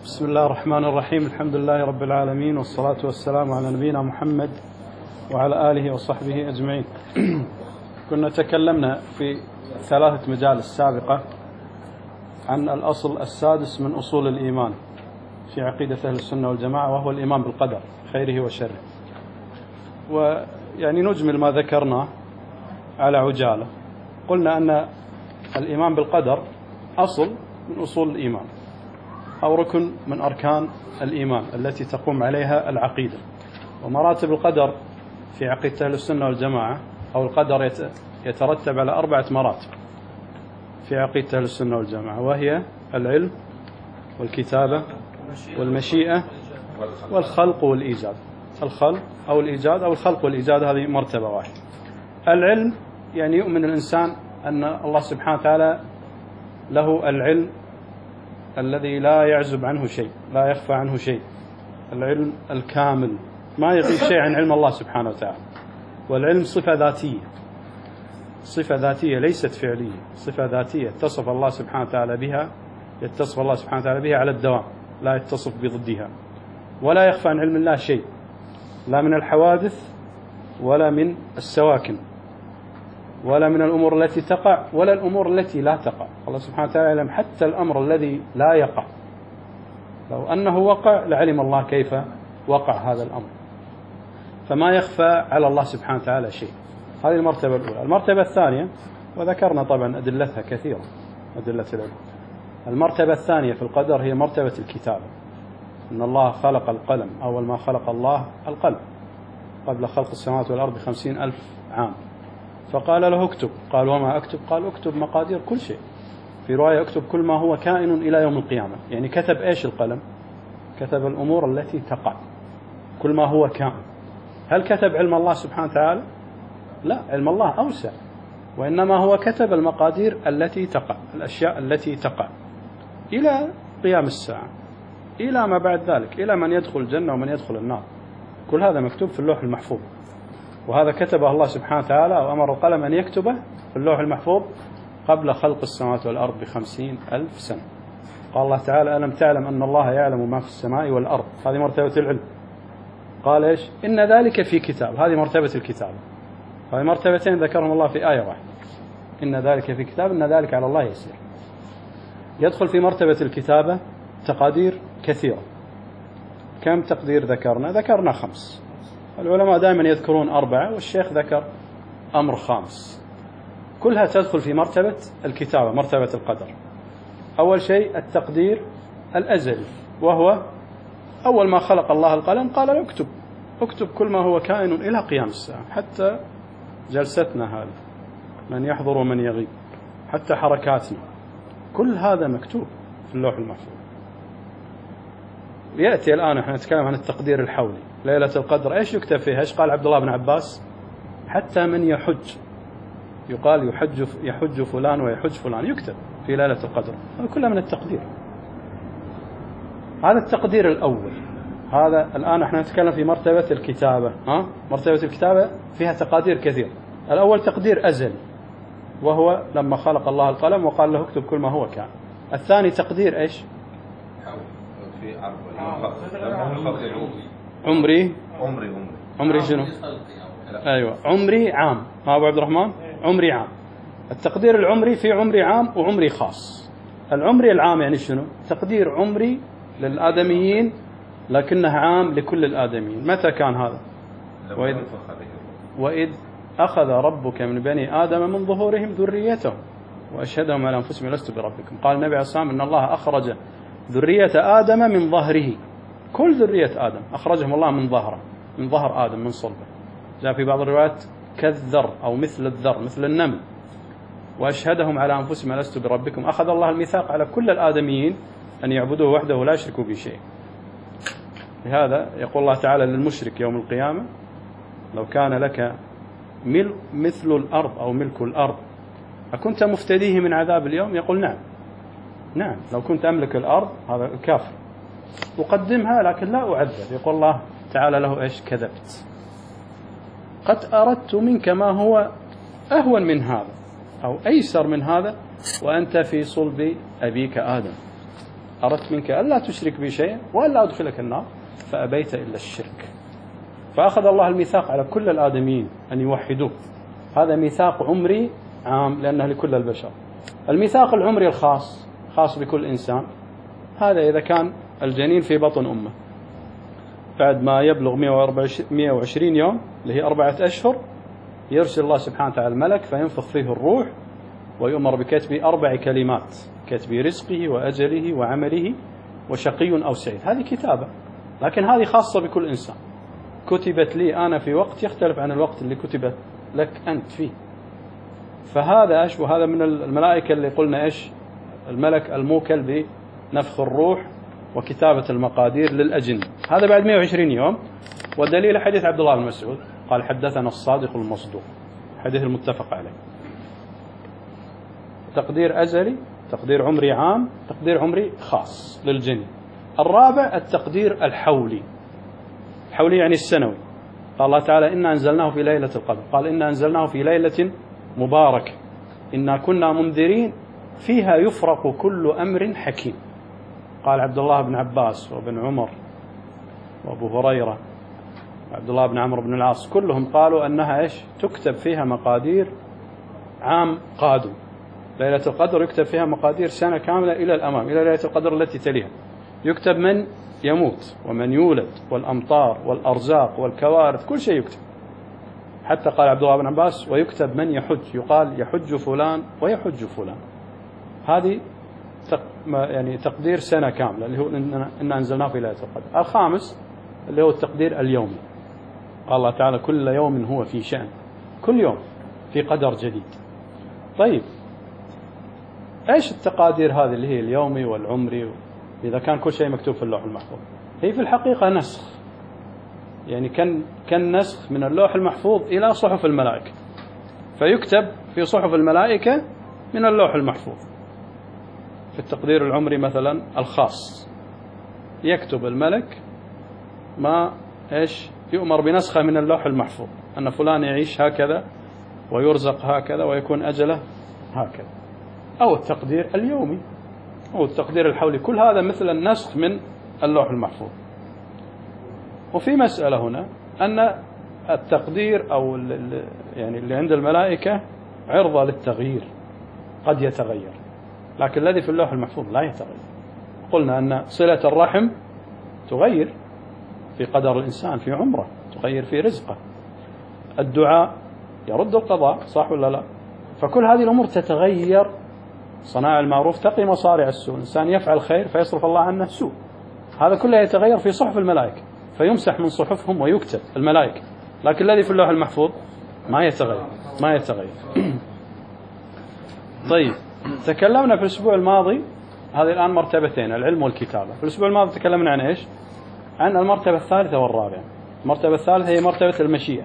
بسم الله الرحمن الرحيم. الحمد لله رب العالمين، والصلاة والسلام على نبينا محمد وعلى آله وصحبه أجمعين. كنا تكلمنا في 3 مجالس سابقة عن الأصل السادس من أصول الإيمان في عقيدة أهل السنة والجماعة، وهو الإيمان بالقدر خيره وشره. ويعني نجمل ما ذكرنا على عجالة. قلنا أن الإيمان بالقدر أصل من أصول الإيمان، أو ركن من أركان الإيمان التي تقوم عليها العقيدة. ومراتب القدر في عقيدة أهل السنة والجماعة، أو القدر يترتب على 4 مراتب في عقيدة أهل السنة والجماعة، وهي العلم والكتابة والمشيئة والخلق والإيجاد. الخلق أو الإيجاد أو الخلق والإيجاد هذه مرتبة واحدة. العلم يعني يؤمن الإنسان أن الله سبحانه وتعالى له العلم الذي لا يعزب عنه شيء، لا يخفى عنه شيء، العلم الكامل، ما يغيب شيء عن علم الله سبحانه وتعالى. والعلم صفة ذاتية، صفة ذاتية ليست فعلية، صفة ذاتية اتصف الله سبحانه وتعالى بها، يتصف الله سبحانه وتعالى بها على الدوام، لا يتصف بضدها. ولا يخفى عن علم الله شيء، لا من الحوادث ولا من السواكن ولا من الأمور التي تقع ولا الأمور التي لا تقع. الله سبحانه وتعالى يعلم حتى الأمر الذي لا يقع، لو أنه وقع لعلم الله كيف وقع هذا الأمر. فما يخفى على الله سبحانه وتعالى شيء. هذه المرتبة الأولى. المرتبة الثانية، وذكرنا طبعا أدلتها كثيرة، أدلة العلم. المرتبة الثانية في القدر هي مرتبة الكتابة. إن الله خلق القلم، أول ما خلق الله القلم قبل خلق السماوات والأرض 50,000 عام، فقال له اكتب. قال وما أكتب؟ قال اكتب مقادير كل شيء. في رواية اكتب كل ما هو كائن إلى يوم القيامة. يعني كتب إيش القلم؟ كتب الأمور التي تقع، كل ما هو كائن. هل كتب علم الله سبحانه وتعالى؟ لا، علم الله أوسع، وإنما هو كتب المقادير التي تقع، الأشياء التي تقع إلى قيام الساعة، إلى ما بعد ذلك، إلى من يدخل الجنة ومن يدخل النار. كل هذا مكتوب في اللوح المحفوظ، وهذا كتبه الله سبحانه وتعالى، وأمر القلم أن يكتبه في اللوح المحفوظ قبل خلق السماوات والأرض ب50,000 سنة. قال الله تعالى ألم تعلم أن الله يعلم ما في السماء والأرض. هذه مرتبة العلم. قال إيش؟ إن ذلك في كتاب. هذه مرتبة الكتاب. هذه مرتبتين ذكرهم الله في آية واحدة. إن ذلك في كتاب، إن ذلك على الله يسير. يدخل في مرتبة الكتابة تقادير كثيرة. كم تقدير ذكرنا؟ ذكرنا 5. العلماء دائما يذكرون 4، والشيخ ذكر أمر 5. كلها تدخل في مرتبة الكتابة، مرتبة القدر. أول شيء التقدير الأزلي، وهو أول ما خلق الله القلم قال له اكتب، اكتب كل ما هو كائن إلى قيام الساعة، حتى جلستنا هذه، من يحضر ومن يغيب، حتى حركاتنا، كل هذا مكتوب في اللوح المحفوظ. يأتي الآن احنا نتكلم عن التقدير الحولي. ليلة القدر ايش يكتب فيها؟ ايش قال عبد الله بن عباس؟ حتى من يحج، يقال يحج فلان ويحج فلان، يكتب في ليلة القدر. هذا كله من التقدير. هذا التقدير الأول. هذا الآن احنا نتكلم في مرتبة الكتابة. مرتبة الكتابة فيها تقادير كثير. الأول تقدير أزلي، وهو لما خلق الله القلم وقال له اكتب كل ما هو كان. الثاني تقدير ايش؟ عمري شنو؟ أيوة، عمري عام. أبو عبد الرحمن، عمري عام. التقدير العمري في عمري عام وعمري خاص. العمري العام يعني شنو؟ تقدير عمري للآدميين لكنه عام لكل الآدميين. متى كان هذا؟ وإذ أخذ ربك من بني آدم من ظهورهم ذريتهم وأشهدهم على أنفسهم لست بربكم. قال النبي عليه الصلاة والسلام إن الله أخرج ذرية آدم من ظهره. كل ذرية آدم أخرجهم الله من ظهره، من ظهر آدم، من صلبه. جاء في بعض الروايات كالذر أو مثل الذر، مثل النمل. وأشهدهم على أنفسهم لست بربكم. أخذ الله الميثاق على كل الآدميين أن يعبدوه وحده ولا يشركوا به شيء. لهذا يقول الله تعالى للمشرك يوم القيامة لو كان لك مثل الأرض أو ملك الأرض أكنت مفتديه من عذاب اليوم؟ يقول نعم، نعم، لو كنت أملك الأرض، هذا كافر، أقدمها لكن لا أعذب. يقول الله تعالى له إيش؟ كذبت، قد أردت منك ما هو أهون من هذا أو أيسر من هذا وأنت في صلب أبيك آدم. أردت منك ألا تشرك بي شيئا وألا أدخلك النار فأبيت إلا الشرك. فأخذ الله الميثاق على كل الآدميين أن يوحدوه. هذا ميثاق عمري عام لأنه لكل البشر. الميثاق العمري الخاص خاص بكل إنسان، هذا إذا كان الجنين في بطن أمه بعد ما يبلغ 120 يوم اللي هي 4 أشهر، يرسل الله سبحانه وتعالى الملك فينفخ فيه الروح ويؤمر بكتب 4 كلمات: كتب رزقه وأجله وعمله وشقي أو سعيد. هذه كتابة، لكن هذه خاصة بكل إنسان. كتبت لي أنا في وقت يختلف عن الوقت اللي كتبت لك أنت فيه. فهذا وهذا من الملائكة اللي قلنا الملك الموكل بنفخ الروح وكتابة المقادير للأجنة. هذا بعد 120 يوم. والدليل حديث عبد الله بن مسعود قال: حدثنا الصادق المصدوق، حديث المتفق عليه. تقدير أزلي، تقدير عمري عام، تقدير عمري خاص للجن. الرابع التقدير الحولي. الحولي يعني السنوي. قال الله تعالى: إنا أنزلناه في ليلة القدر. قال: إنا أنزلناه في ليلة مباركة إنا كنا منذرين فيها يفرق كل أمر حكيم. قال عبد الله بن عباس وابن عمر وابو هريرة وعبد الله بن عمرو بن العاص كلهم قالوا أنها تكتب فيها مقادير عام قادم. ليلة القدر يكتب فيها مقادير سنة كاملة إلى الأمام، إلى ليلة القدر التي تليها. يكتب من يموت ومن يولد والأمطار والأرزاق والكوارث، كل شيء يكتب. حتى قال عبد الله بن عباس: ويكتب من يحج، يقال يحج فلان ويحج فلان. هذه يعني تقدير سنة كاملة اللي هو إن أنزلناه في ليلة القدر. الخامس اللي هو التقدير اليومي. قال الله تعالى: كل يوم هو في شأن، كل يوم في قدر جديد. طيب إيش التقادير هذه اللي هي اليومي والعمري إذا كان كل شيء مكتوب في اللوح المحفوظ؟ هي في الحقيقة نسخ، يعني كان نسخ من اللوح المحفوظ إلى صحف الملائكة، فيكتب في صحف الملائكة من اللوح المحفوظ. في التقدير العمري مثلا الخاص يكتب الملك ما يؤمر بنسخه من اللوح المحفوظ، أن فلان يعيش هكذا ويرزق هكذا ويكون أجله هكذا. أو التقدير اليومي أو التقدير الحولي، كل هذا مثل النسخ من اللوح المحفوظ. وفي مسألة هنا أن التقدير أو يعني اللي عند الملائكة عرضة للتغيير، قد يتغير، لكن الذي في اللوح المحفوظ لا يتغير. قلنا أن صلة الرحم تغير في قدر الإنسان في عمره، تغير في رزقه. الدعاء يرد القضاء، صح ولا لا؟ فكل هذه الأمور تتغير. صناع المعروف تقي مصارع السوء، الإنسان يفعل خير فيصرف الله عنه سوء. هذا كله يتغير في صحف الملائكة، فيمسح من صحفهم ويكتب الملائكة. لكن الذي في اللوح المحفوظ ما يتغير. طيب، تكلمنا في الأسبوع الماضي، هذه الآن مرتبتين، العلم والكتابة. في الأسبوع الماضي تكلمنا عن عن المرتبة الثالثة والرابعة. المرتبة الثالثة هي مرتبة المشيئة.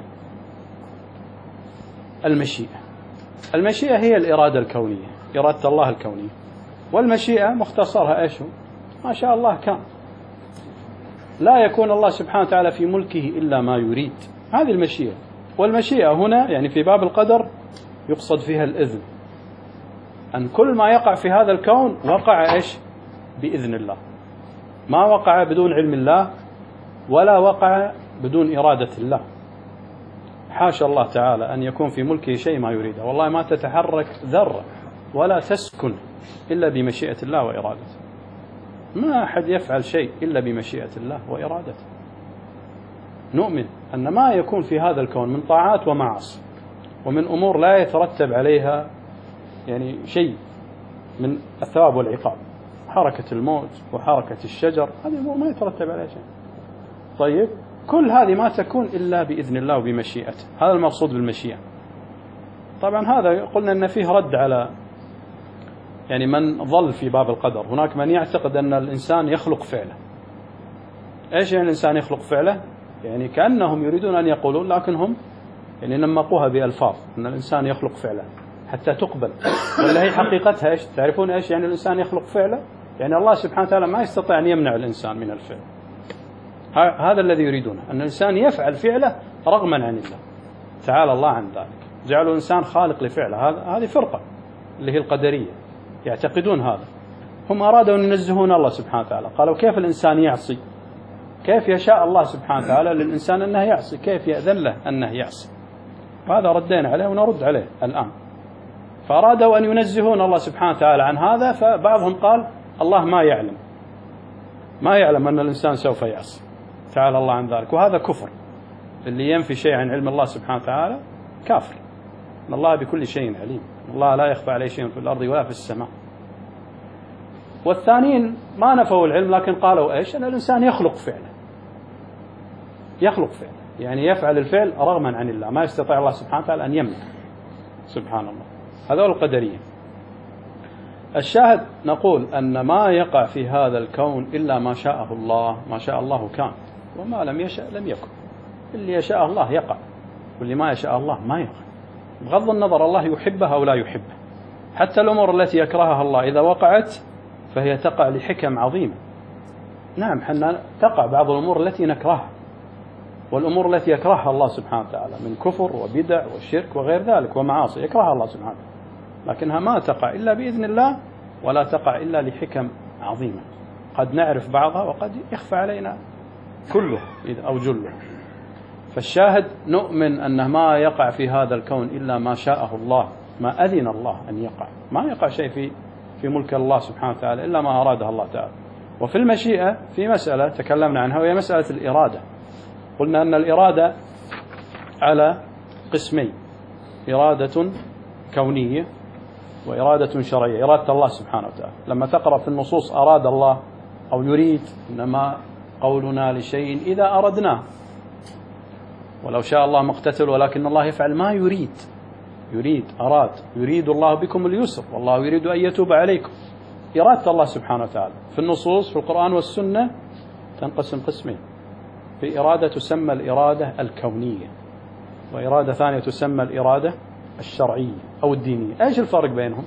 المشيئة هي الإرادة الكونية، إرادة الله الكونية. والمشيئة مختصرها ما شاء الله كان. لا يكون الله سبحانه وتعالى في ملكه إلا ما يريد. هذه المشيئة. والمشيئة هنا يعني في باب القدر يقصد فيها الإذن، أن كل ما يقع في هذا الكون وقع بإذن الله، ما وقع بدون علم الله ولا وقع بدون إرادة الله. حاشا الله تعالى أن يكون في ملكه شيء ما يريده. والله ما تتحرك ذرة ولا تسكن إلا بمشيئة الله وإرادته. ما أحد يفعل شيء إلا بمشيئة الله وإرادته. نؤمن أن ما يكون في هذا الكون من طاعات ومعاصي ومن أمور لا يترتب عليها يعني شيء من الثواب والعقاب، حركة الموت وحركة الشجر، هذه أمور ما يترتب عليها شيء. طيب، كل هذه ما تكون إلا بإذن الله وبمشيئته. هذا المقصود بالمشيئة. طبعا هذا قلنا أن فيه رد على يعني من ظل في باب القدر. هناك من يعتقد أن الإنسان يخلق فعله. إيش يعني الإنسان يخلق فعله؟ يعني كأنهم يريدون أن يقولون، لكنهم يعني نمقوها بألفاظ أن الإنسان يخلق فعله حتى تقبل. ولا هي حقيقتها تعرفون يعني الإنسان يخلق فعله؟ يعني الله سبحانه وتعالى ما يستطيع أن يمنع الإنسان من الفعل. هذا الذي يريدونه، أن الإنسان يفعل فعله رغما عن الله. تعالى الله عن ذلك. جعلوا الإنسان خالق لفعله. هذه فرقة اللي هي القدرية، يعتقدون هذا. هم أرادوا أن ينزهون الله سبحانه وتعالى، قالوا كيف الإنسان يعصي؟ كيف يشاء الله سبحانه وتعالى للإنسان أنه يعصي؟ كيف يأذن له أنه يعصي؟ وهذا ردينا عليه ونرد عليه الآن. فأرادوا أن ينزهون الله سبحانه وتعالى عن هذا، فبعضهم قال الله ما يعلم أن الإنسان سوف يعصي، تعالى الله عن ذلك. وهذا كفر، اللي ينفي شيء عن علم الله سبحانه وتعالى كافر. إن الله بكل شيء عليم، الله لا يخفى عليه شيء في الأرض ولا في السماء. والثانيين ما نفوا العلم، لكن قالوا إيش؟ أن الإنسان يخلق فعله، يعني يفعل الفعل رغما عن الله، ما يستطيع الله سبحانه وتعالى أن يمنع سبحان الله. هذول القدرية. الشاهد نقول أن ما يقع في هذا الكون إلا ما شاءه الله، ما شاء الله كان، وما لم يشاء لم يكن. اللي يشاء الله يقع، واللي ما يشاء الله ما يقع، بغض النظر الله يحبها أو لا يحبها. حتى الأمور التي يكرهها الله إذا وقعت فهي تقع لحكم عظيمة. نعم، حنا تقع بعض الأمور التي نكرهها، والأمور التي يكرهها الله سبحانه وتعالى من كفر وبدع وشرك وغير ذلك ومعاصي يكرهها الله سبحانه وتعالى، لكنها ما تقع إلا بإذن الله، ولا تقع إلا لحكم عظيمة. قد نعرف بعضها وقد يخفى علينا كله أو جله. فالشاهد نؤمن أنه ما يقع في هذا الكون إلا ما شاءه الله، ما أذن الله أن يقع. ما يقع شيء في ملك الله سبحانه وتعالى إلا ما أراده الله تعالى. وفي المشيئة في مسألة تكلمنا عنها، وهي مسألة الإرادة. قلنا أن الإرادة على قسمين: إرادة كونية وإرادة شرعية. إرادة الله سبحانه وتعالى لما تقرأ في النصوص أراد الله أو يريد، إنما قولنا لشيء إذا أردناه، ولو شاء الله ما اقتتل ولكن الله يفعل ما يريد أراد. يريد الله بكم اليسر والله يريد أن يتوب عليكم. إرادة الله سبحانه وتعالى في النصوص في القرآن والسنة تنقسم قسمين: في إرادة تسمى الإرادة الكونية، وإرادة ثانية تسمى الإرادة الشرعية أو الدينية. إيش الفرق بينهم؟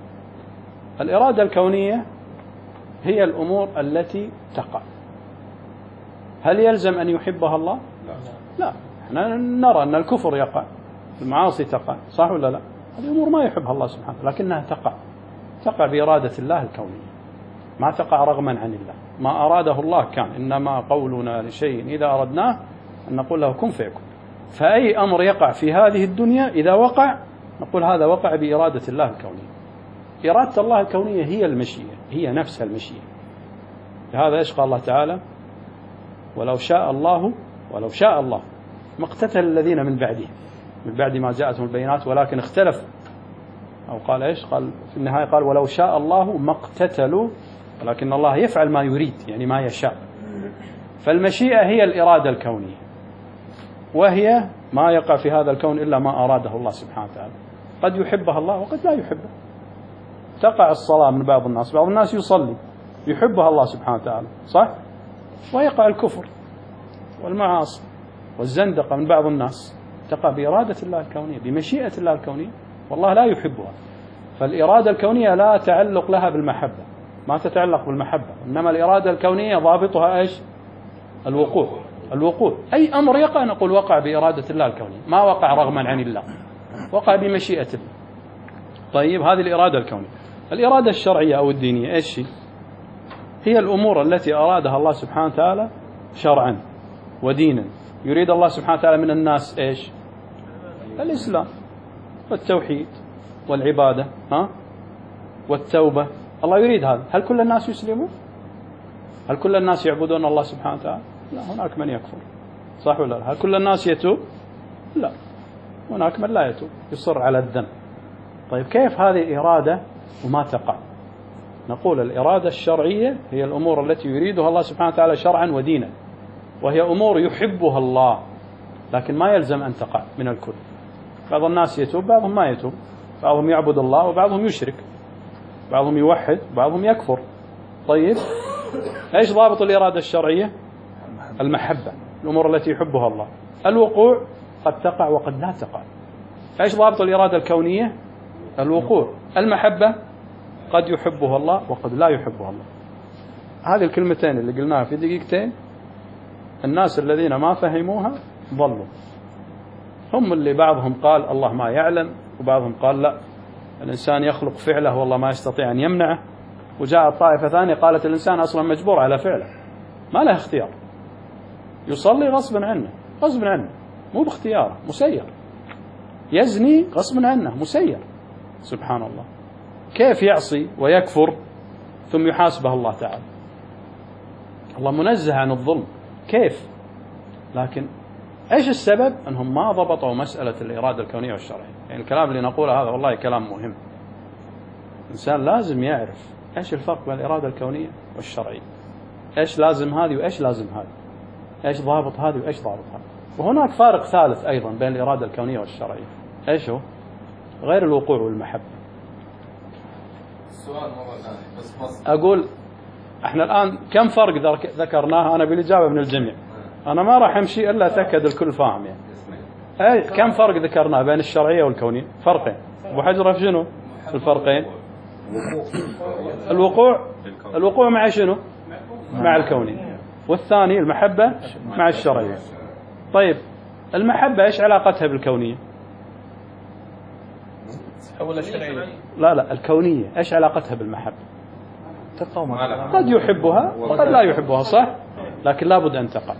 الإرادة الكونية هي الأمور التي تقع. هل يلزم أن يحبها الله؟ لا. احنا نرى أن الكفر يقع، المعاصي تقع، صح ولا لا؟ هذه أمور ما يحبها الله سبحانه، لكنها تقع بإرادة الله الكونية، ما تقع رغما عن الله. ما أراده الله كان، إنما قولنا لشيء إذا أردناه أن نقول له كن فيكون. فأي أمر يقع في هذه الدنيا إذا وقع نقول هذا وقع بإرادة الله الكونية. إرادة الله الكونية هي المشيئة، هي نفسها المشيئة. لهذا إيش قال الله تعالى؟ ولو شاء الله ما اقتتل الذين من بعد ما جاءتهم البينات ولكن اختلفوا. أو قال إيش؟ قال في النهاية قال ولو شاء الله ما اقتتلوا ولكن الله يفعل ما يريد، يعني ما يشاء. فالمشيئة هي الإرادة الكونية، وهي ما يقع في هذا الكون إلا ما أراده الله سبحانه وتعالى. قد يحبها الله وقد لا يحبها. تقع الصلاة من بعض الناس يصلي يحبها الله سبحانه وتعالى، صح؟ ويقع الكفر والمعاصي والزندقة من بعض الناس، تقع بإرادة الله الكونية بمشيئة الله الكونية، والله لا يحبها. فالإرادة الكونية لا تعلق لها بالمحبة، ما تتعلق بالمحبة، إنما الإرادة الكونية ضابطها إيش؟ الوقوع. أي أمر يقع نقول وقع بإرادة الله الكونية، ما وقع رغما عن الله، وقع بمشيئة الله. طيب، هذه الإرادة الكونية. الإرادة الشرعية أو الدينية إيش هي؟ الأمور التي أرادها الله سبحانه وتعالى شرعا ودينا. يريد الله سبحانه وتعالى من الناس إيش؟ الإسلام والتوحيد والعبادة والتوبة. الله يريد هذا. هل كل الناس يسلمون؟ هل كل الناس يعبدون الله سبحانه وتعالى؟ لا، هناك من يكفر، صح ولا لا؟ هل كل الناس يتوب؟ لا، هناك من لا يتوب، يصر على الذنب. طيب، كيف هذه إرادة وما تقع؟ نقول الإرادة الشرعية هي الأمور التي يريدها الله سبحانه وتعالى شرعا ودينا، وهي أمور يحبها الله، لكن ما يلزم أن تقع من الكل. بعض الناس يتوب، بعضهم ما يتوب، بعضهم يعبد الله وبعضهم يشرك، بعضهم يوحد بعضهم يكفر. طيب، ايش ضابط الإرادة الشرعية؟ المحبة، الأمور التي يحبها الله. الوقوع قد تقع وقد لا تقع. ايش ضابط الإرادة الكونية؟ الوقوع. المحبة قد يحبها الله وقد لا يحبها الله. هذه الكلمتين اللي قلناها في دقيقتين، الناس الذين ما فهموها ضلوا. هم اللي بعضهم قال الله ما يعلم، وبعضهم قال لا، الإنسان يخلق فعله والله ما يستطيع أن يمنعه، وجاءت طائفة ثانية قالت الإنسان أصلا مجبور على فعله، ما له اختيار، يصلي غصبا عنه، غصبا عنه مو باختياره، مسير، يزني غصبا عنه، مسير. سبحان الله، كيف يعصي ويكفر ثم يحاسبه الله تعالى؟ الله منزه عن الظلم، كيف؟ لكن ايش السبب؟ انهم ما ضبطوا مسألة الإرادة الكونية والشرعية. يعني الكلام اللي نقوله هذا والله كلام مهم، الإنسان لازم يعرف ايش الفرق بين الإرادة الكونية والشرعية، ايش لازم هذه وايش لازم هذه، ايش ضابط هذه وايش ضابط هذه. وهناك فارق ثالث ايضا بين الإرادة الكونية والشرعية، ايش هو؟ غير الوقوع والمحبة. السؤال مرة ثانية بس اقول احنا الآن كم فرق ذكرناها؟ أنا بالإجابة من الجميع، أنا ما راح أمشي إلا أتأكد الكل فاهم يعني. أي كم فرق ذكرناه بين الشرعية والكونية؟ فرقين. أبو حجر في شنو الفرقين؟ الوقوع مع شنو؟ مع الكونية، والثاني المحبة مع الشرعية. طيب المحبة إيش علاقتها بالكونية؟ لا الكونية إيش علاقتها بالمحبة؟ قد يحبها وقد لا يحبها، صح؟ لكن لابد أن تقع.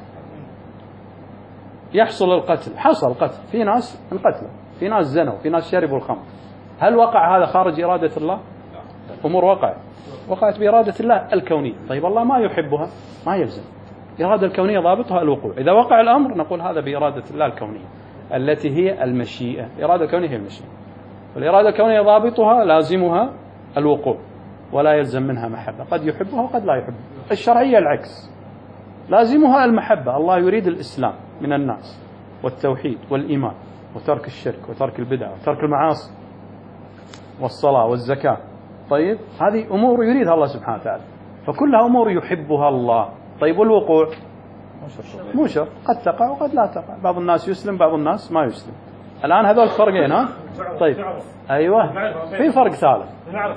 يحصل القتل، حصل قتل، في ناس انقتلوا، في ناس زنوا، في ناس شربوا الخمر، هل وقع هذا خارج إرادة الله؟ أمور وقعت بإرادة الله الكونية. طيب الله ما يحبها، ما يلزم، إرادة الكونية ضابطها الوقوع. إذا وقع الأمر نقول هذا بإرادة الله الكونية التي هي المشيئة. الإرادة الكونية هي المشيئة، والإرادة الكونية ضابطها لازمها الوقوع ولا يلزم منها محبة، قد يحبها وقد لا يحبها. الشرعية العكس، لازمها المحبة، الله يريد الإسلام من الناس والتوحيد والإيمان وترك الشرك وترك البدع وترك المعاصي والصلاة والزكاة. طيب هذه أمور يريدها الله سبحانه وتعالى، فكلها أمور يحبها الله. طيب والوقوع مو شرط، قد تقع وقد لا تقع، بعض الناس يسلم بعض الناس ما يسلم. الآن هذول فرقين، ها؟ طيب أيوة، في فرق ثالث.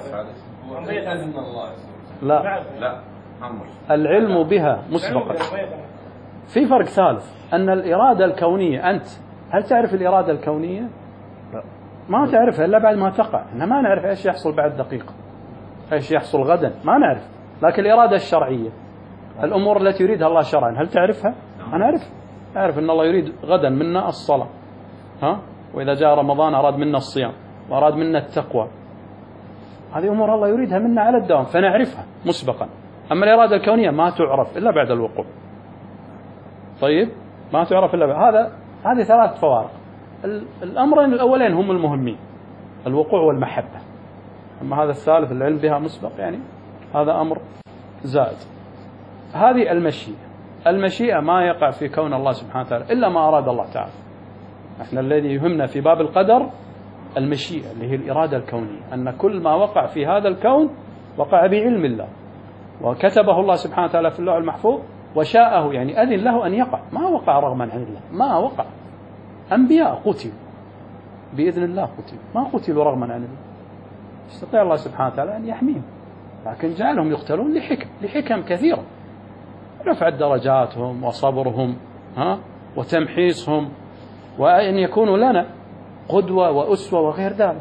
لا العلم بها مسبقا. في فرق ثالث، أن الإرادة الكونية، أنت هل تعرف الإرادة الكونية؟ ما تعرفها إلا بعد ما تقع. احنا ما نعرف إيش يحصل بعد دقيقة، إيش يحصل غدا، ما نعرف. لكن الإرادة الشرعية، الأمور التي يريدها الله شرعا، هل تعرفها؟ أنا أعرف أن الله يريد غدا منا الصلاة، ها؟ وإذا جاء رمضان أراد منا الصيام وأراد منا التقوى. هذه أمور الله يريدها منا على الدوام فنعرفها مسبقا. أما الإرادة الكونية ما تعرف إلا بعد الوقوع. طيب ما تعرف إلا بعد هذه ثلاث فوارق. الأمرين الأولين هم المهمين، الوقوع والمحبة. أما هذا الثالث العلم بها مسبق، يعني هذا أمر زائد. هذه المشيئة ما يقع في كون الله سبحانه وتعالى إلا ما أراد الله تعالى. احنا الذي يهمنا في باب القدر المشيئة اللي هي الإرادة الكونية، أن كل ما وقع في هذا الكون وقع بعلم الله وكتبه الله سبحانه وتعالى في اللوح المحفوظ وشاءه، يعني أذن له أن يقع، ما وقع رغما عن الله، ما وقع. أنبياء قتلوا بإذن الله، قتلوا ما قتلوا رغما عن الله، يستطيع الله سبحانه وتعالى أن يحميهم، لكن جعلهم يقتلون لحكم كثيرة، رفع درجاتهم وصبرهم، وتمحيصهم، وأن يكونوا لنا قدوة وأسوة وغير ذلك.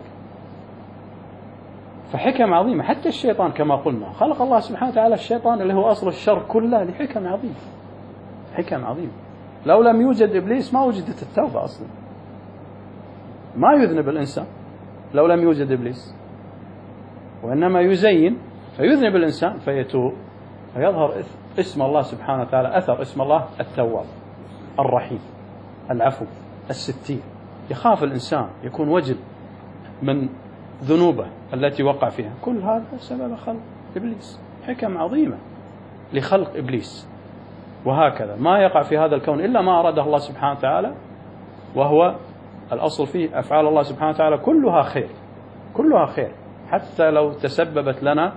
فحكم عظيمة. حتى الشيطان كما قلنا خلق الله سبحانه وتعالى الشيطان اللي هو أصل الشر كله لحكم عظيمة، حكم عظيمة. لو لم يوجد إبليس ما وجدت التوبة أصلا، ما يذنب الإنسان لو لم يوجد إبليس، وإنما يزين فيذنب الإنسان فيتوب فيظهر اسم الله سبحانه وتعالى، أثر اسم الله التواب الرحيم العفو الستير. يخاف الإنسان، يكون وجل من ذنوبه التي وقع فيها. كل هذا سبب خلق إبليس، حكم عظيمة لخلق إبليس. وهكذا ما يقع في هذا الكون إلا ما أراده الله سبحانه وتعالى، وهو الأصل فيه أفعال الله سبحانه وتعالى كلها خير، كلها خير، حتى لو تسببت لنا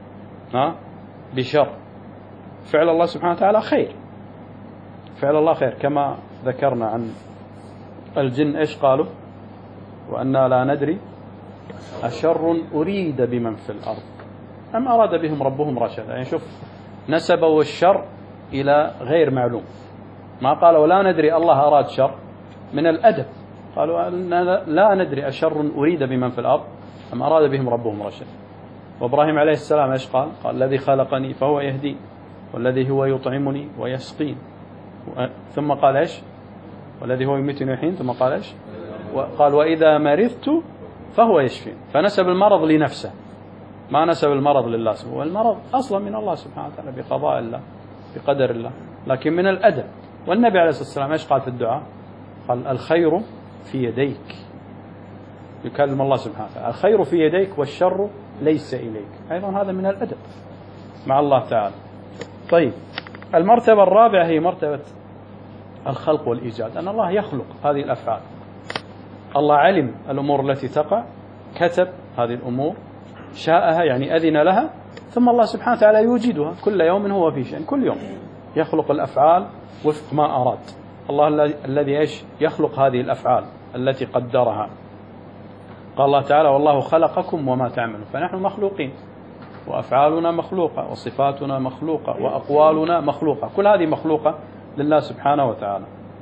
بشر، فعل الله سبحانه وتعالى خير، فعل الله خير. كما ذكرنا عن الجن إيش قالوا؟ وأنا لا ندري أشر أريد بمن في الأرض أم أراد بهم ربهم رشدا. يعني شوف، نسبوا الشر إلى غير معلوم، ما قالوا لا ندري الله أراد شر، من الأدب قالوا لا ندري أشر أريد بمن في الأرض أم أراد بهم ربهم رشدا. وإبراهيم عليه السلام إيش قال؟ قال الذي خلقني فهو يهدي، والذي هو يطعمني ويسقين. ثم قال إيش؟ والذي هو يميتني ويحيين. ثم قال إيش؟ قال وإذا مرضت فهو يشفين. فنسب المرض لنفسه، ما نسب المرض لله سبحانه. والمرض أصلا من الله سبحانه وتعالى بقضاء الله بقدر الله، لكن من الأدب. والنبي عليه الصلاة والسلام إيش قال في الدعاء؟ قال الخير في يديك، يكلم الله سبحانه وتعالى الخير في يديك والشر ليس إليك. أيضا هذا من الأدب مع الله تعالى. طيب، المرتبة الرابعة هي مرتبة الخلق والإيجاد، أن الله يخلق هذه الأفعال. الله علم الأمور التي تقع، كتب هذه الأمور، شاءها يعني أذن لها، ثم الله سبحانه وتعالى يوجدها. كل يوم هو في شيء، كل يوم يخلق الأفعال وفق ما أراد. الله الذي إيش يخلق هذه الأفعال التي قدرها. قال الله تعالى والله خلقكم وما تعملون. فنحن مخلوقين، وأفعالنا مخلوقة، وصفاتنا مخلوقة، وأقوالنا مخلوقة، كل هذه مخلوقة لله سبحانه وتعالى.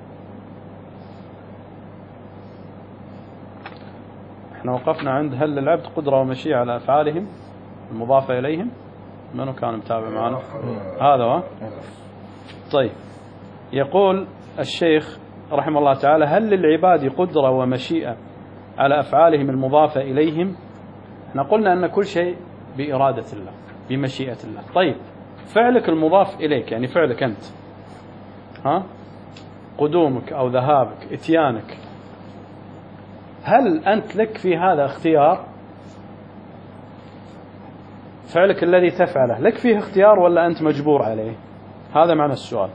احنا وقفنا عند هل للعبد قدرة ومشيئة على أفعالهم المضافة إليهم. منو كان متابع معنا؟ هذا طيب، يقول الشيخ رحمه الله تعالى هل للعباد قدرة ومشيئة على أفعالهم المضافة إليهم؟ احنا قلنا أن كل شيء بإرادة الله بمشيئة الله. طيب، فعلك المضاف إليك يعني فعلك أنت، قدومك أو ذهابك، إتيانك، هل أنت لك في هذا اختيار؟ فعلك الذي تفعله لك فيه اختيار ولا أنت مجبور عليه؟ هذا معنى السؤال.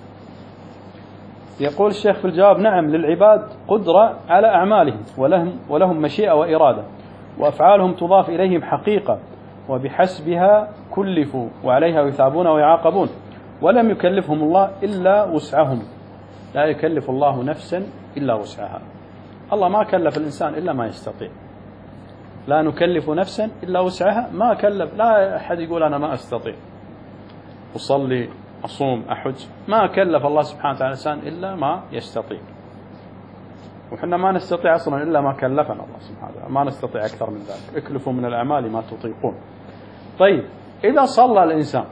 يقول الشيخ في الجواب نعم للعباد قدرة على أعمالهم، ولهم مشيئة وإرادة، وأفعالهم تضاف إليهم حقيقة، وبحسبها كلفوا وعليها يثابون ويعاقبون، ولم يكلفهم الله إلا وسعهم. لا يكلف الله نفسا إلا وسعها. الله ما كلف الإنسان إلا ما يستطيع. لا نكلف نفسا إلا وسعها. ما كلف، لا أحد يقول أنا ما أستطيع أصلي أصوم أحج، ما كلف الله سبحانه وتعالى الإنسان إلا ما يستطيع. وحنا ما نستطيع أصلا إلا ما كلفنا الله سبحانه وتعالى، ما نستطيع أكثر من ذلك. اكلفوا من الأعمال ما تطيقون. طيب، إذا صلى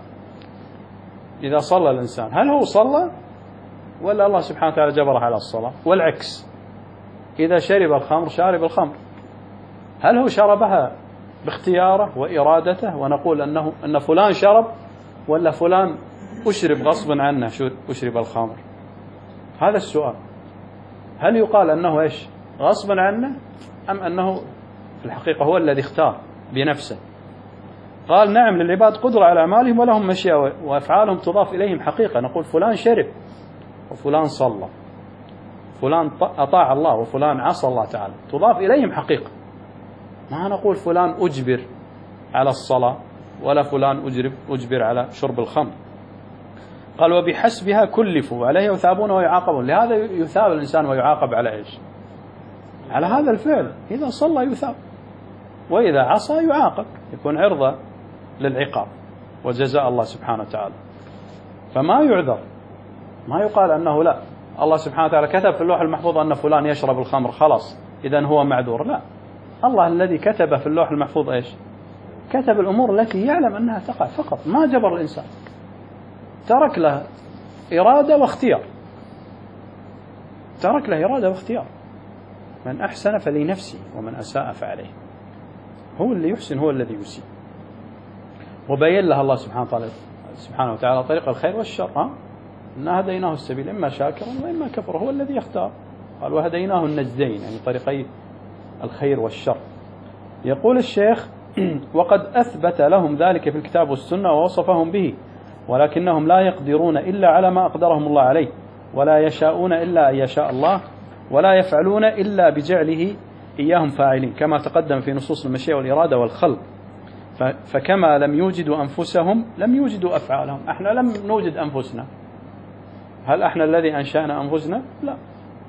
الإنسان هل هو صلى ولا الله سبحانه وتعالى جبره على الصلاة؟ والعكس، إذا شرب الخمر شارب الخمر، هل هو شربها باختياره وإرادته ونقول أن فلان شرب، ولا فلان أشرب غصبا عنه أشرب الخمر؟ هذا السؤال. هل يقال أنه إيش غصبا عنه، أم أنه في الحقيقة هو الذي اختار بنفسه؟ قال نعم للعباد قدرة على أعمالهم ولهم مشيئة، وأفعالهم تضاف إليهم حقيقة. نقول فلان شرب وفلان صلى، فلان أطاع الله وفلان عصى الله تعالى، تضاف إليهم حقيقة. ما نقول فلان أجبر على الصلاة ولا فلان أجبر على شرب الخمر. قال وبحسبها كلفوا عليه يثابون ويعاقبون. لهذا يثاب الإنسان ويعاقب على إيش؟ على هذا الفعل. إذا صلى يثاب، وإذا عصى يعاقب، يكون عرضة للعقاب وجزاء الله سبحانه وتعالى. فما يعذر، ما يقال أنه لا الله سبحانه وتعالى كتب في اللوح المحفوظ أن فلان يشرب الخمر خلاص إذن هو معذور. لا، الله الذي كتب في اللوح المحفوظ إيش؟ كتب الأمور التي يعلم أنها تقع فقط، ما جبر الإنسان، ترك له إرادة واختيار، ترك له إرادة واختيار. من أحسن فلنفسه ومن أساء فعليه. هو اللي يحسن هو الذي يسيء. وبين له الله سبحانه وتعالى طريق الخير والشر، إنا هديناه السبيل إما شاكرا وإما كفر، هو الذي يختار. قال وهديناه النجدين، يعني طريقي الخير والشر. يقول الشيخ وقد أثبت لهم ذلك في الكتاب والسنة ووصفهم به، ولكنهم لا يقدرون إلا على ما أقدرهم الله عليه، ولا يشاءون إلا أن يشاء الله، ولا يفعلون إلا بجعله إياهم فاعلين، كما تقدم في نصوص المشيئة والإرادة والخلق. فكما لم يوجدوا أنفسهم لم يوجدوا أفعالهم. احنا لم نوجد أنفسنا، هل احنا الذي أنشأنا أنفسنا؟ لا،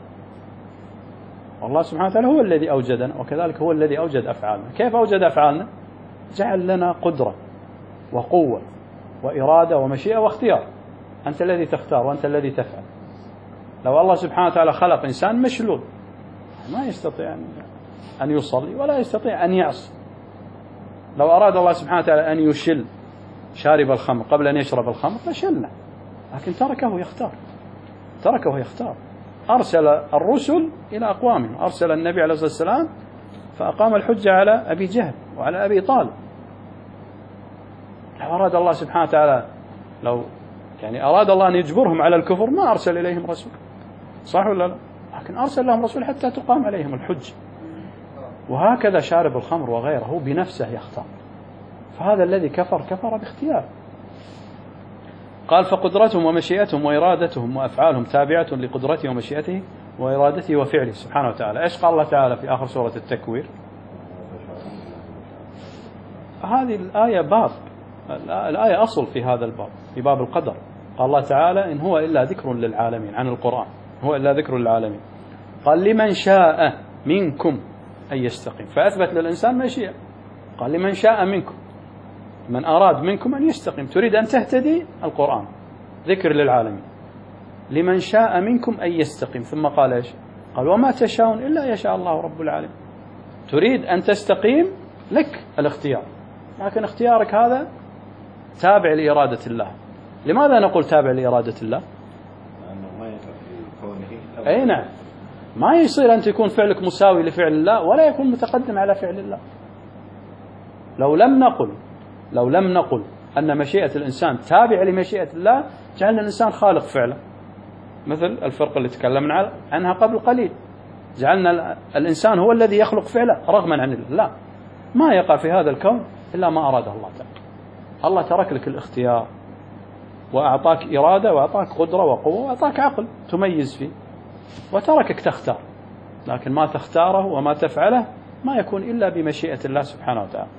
والله سبحانه وتعالى هو الذي أوجدنا، وكذلك هو الذي أوجد أفعالنا. كيف أوجد أفعالنا؟ جعل لنا قدرة وقوة وإرادة ومشيئة واختيار. أنت الذي تختار وأنت الذي تفعل. لو الله سبحانه وتعالى خلق إنسان مشلول ما يستطيع أن يصلي ولا يستطيع أن يعصي، لو أراد الله سبحانه وتعالى أن يشل شارب الخمر قبل أن يشرب الخمر فشلنا، لكن تركه يختار. أرسل الرسل إلى أقوامهم، أرسل النبي عليه الصلاة والسلام فأقام الحجة على أبي جهل وعلى أبي طالب. لو أراد الله سبحانه وتعالى، لو يعني أراد الله أن يجبرهم على الكفر ما أرسل إليهم رسول، صح ولا لا؟ لكن أرسل لهم رسول حتى تقام عليهم الحجة. وهكذا شارب الخمر وغيره هو بنفسه يختار، فهذا الذي كفر باختيار. قال فقدرتهم ومشيئتهم وإرادتهم وأفعالهم تابعة لقدرته ومشيئته وإرادته وفعله سبحانه وتعالى. إيش قال الله تعالى في آخر سورة التكوير؟ هذه الآية باب، الآية أصل في هذا الباب، في باب القدر. قال الله تعالى إن هو إلا ذكر للعالمين، عن القرآن هو إلا ذكر للعالمين. قال لمن شاء منكم أن يستقيم، فأثبت للإنسان مشيئة. قال لمن شاء منكم، من أراد منكم أن يستقيم، تريد أن تهتدي، القرآن ذكر للعالمين. لمن شاء منكم أن يستقيم، ثم قال إيش؟ قال وما تشاءون إلا يشاء الله رب العالمين. تريد أن تستقيم لك الاختيار، لكن اختيارك هذا تابع لإرادة الله. لماذا نقول تابع لإرادة الله؟ لأنه ما يقع في كونه. أي نعم، ما يصير أن تكون فعلك مساوي لفعل الله ولا يكون متقدم على فعل الله. لو لم نقل أن مشيئة الإنسان تابعة لمشيئة الله جعلنا الإنسان خالق فعله، مثل الفرقة اللي تكلمنا عنها قبل قليل، جعلنا الإنسان هو الذي يخلق فعله رغما عن الله. لا، ما يقع في هذا الكون إلا ما أراده الله تعالى. الله ترك لك الاختيار وأعطاك إرادة وأعطاك قدرة وقوة وأعطاك عقل تميز فيه، وتركك تختار، لكن ما تختاره وما تفعله ما يكون إلا بمشيئة الله سبحانه وتعالى.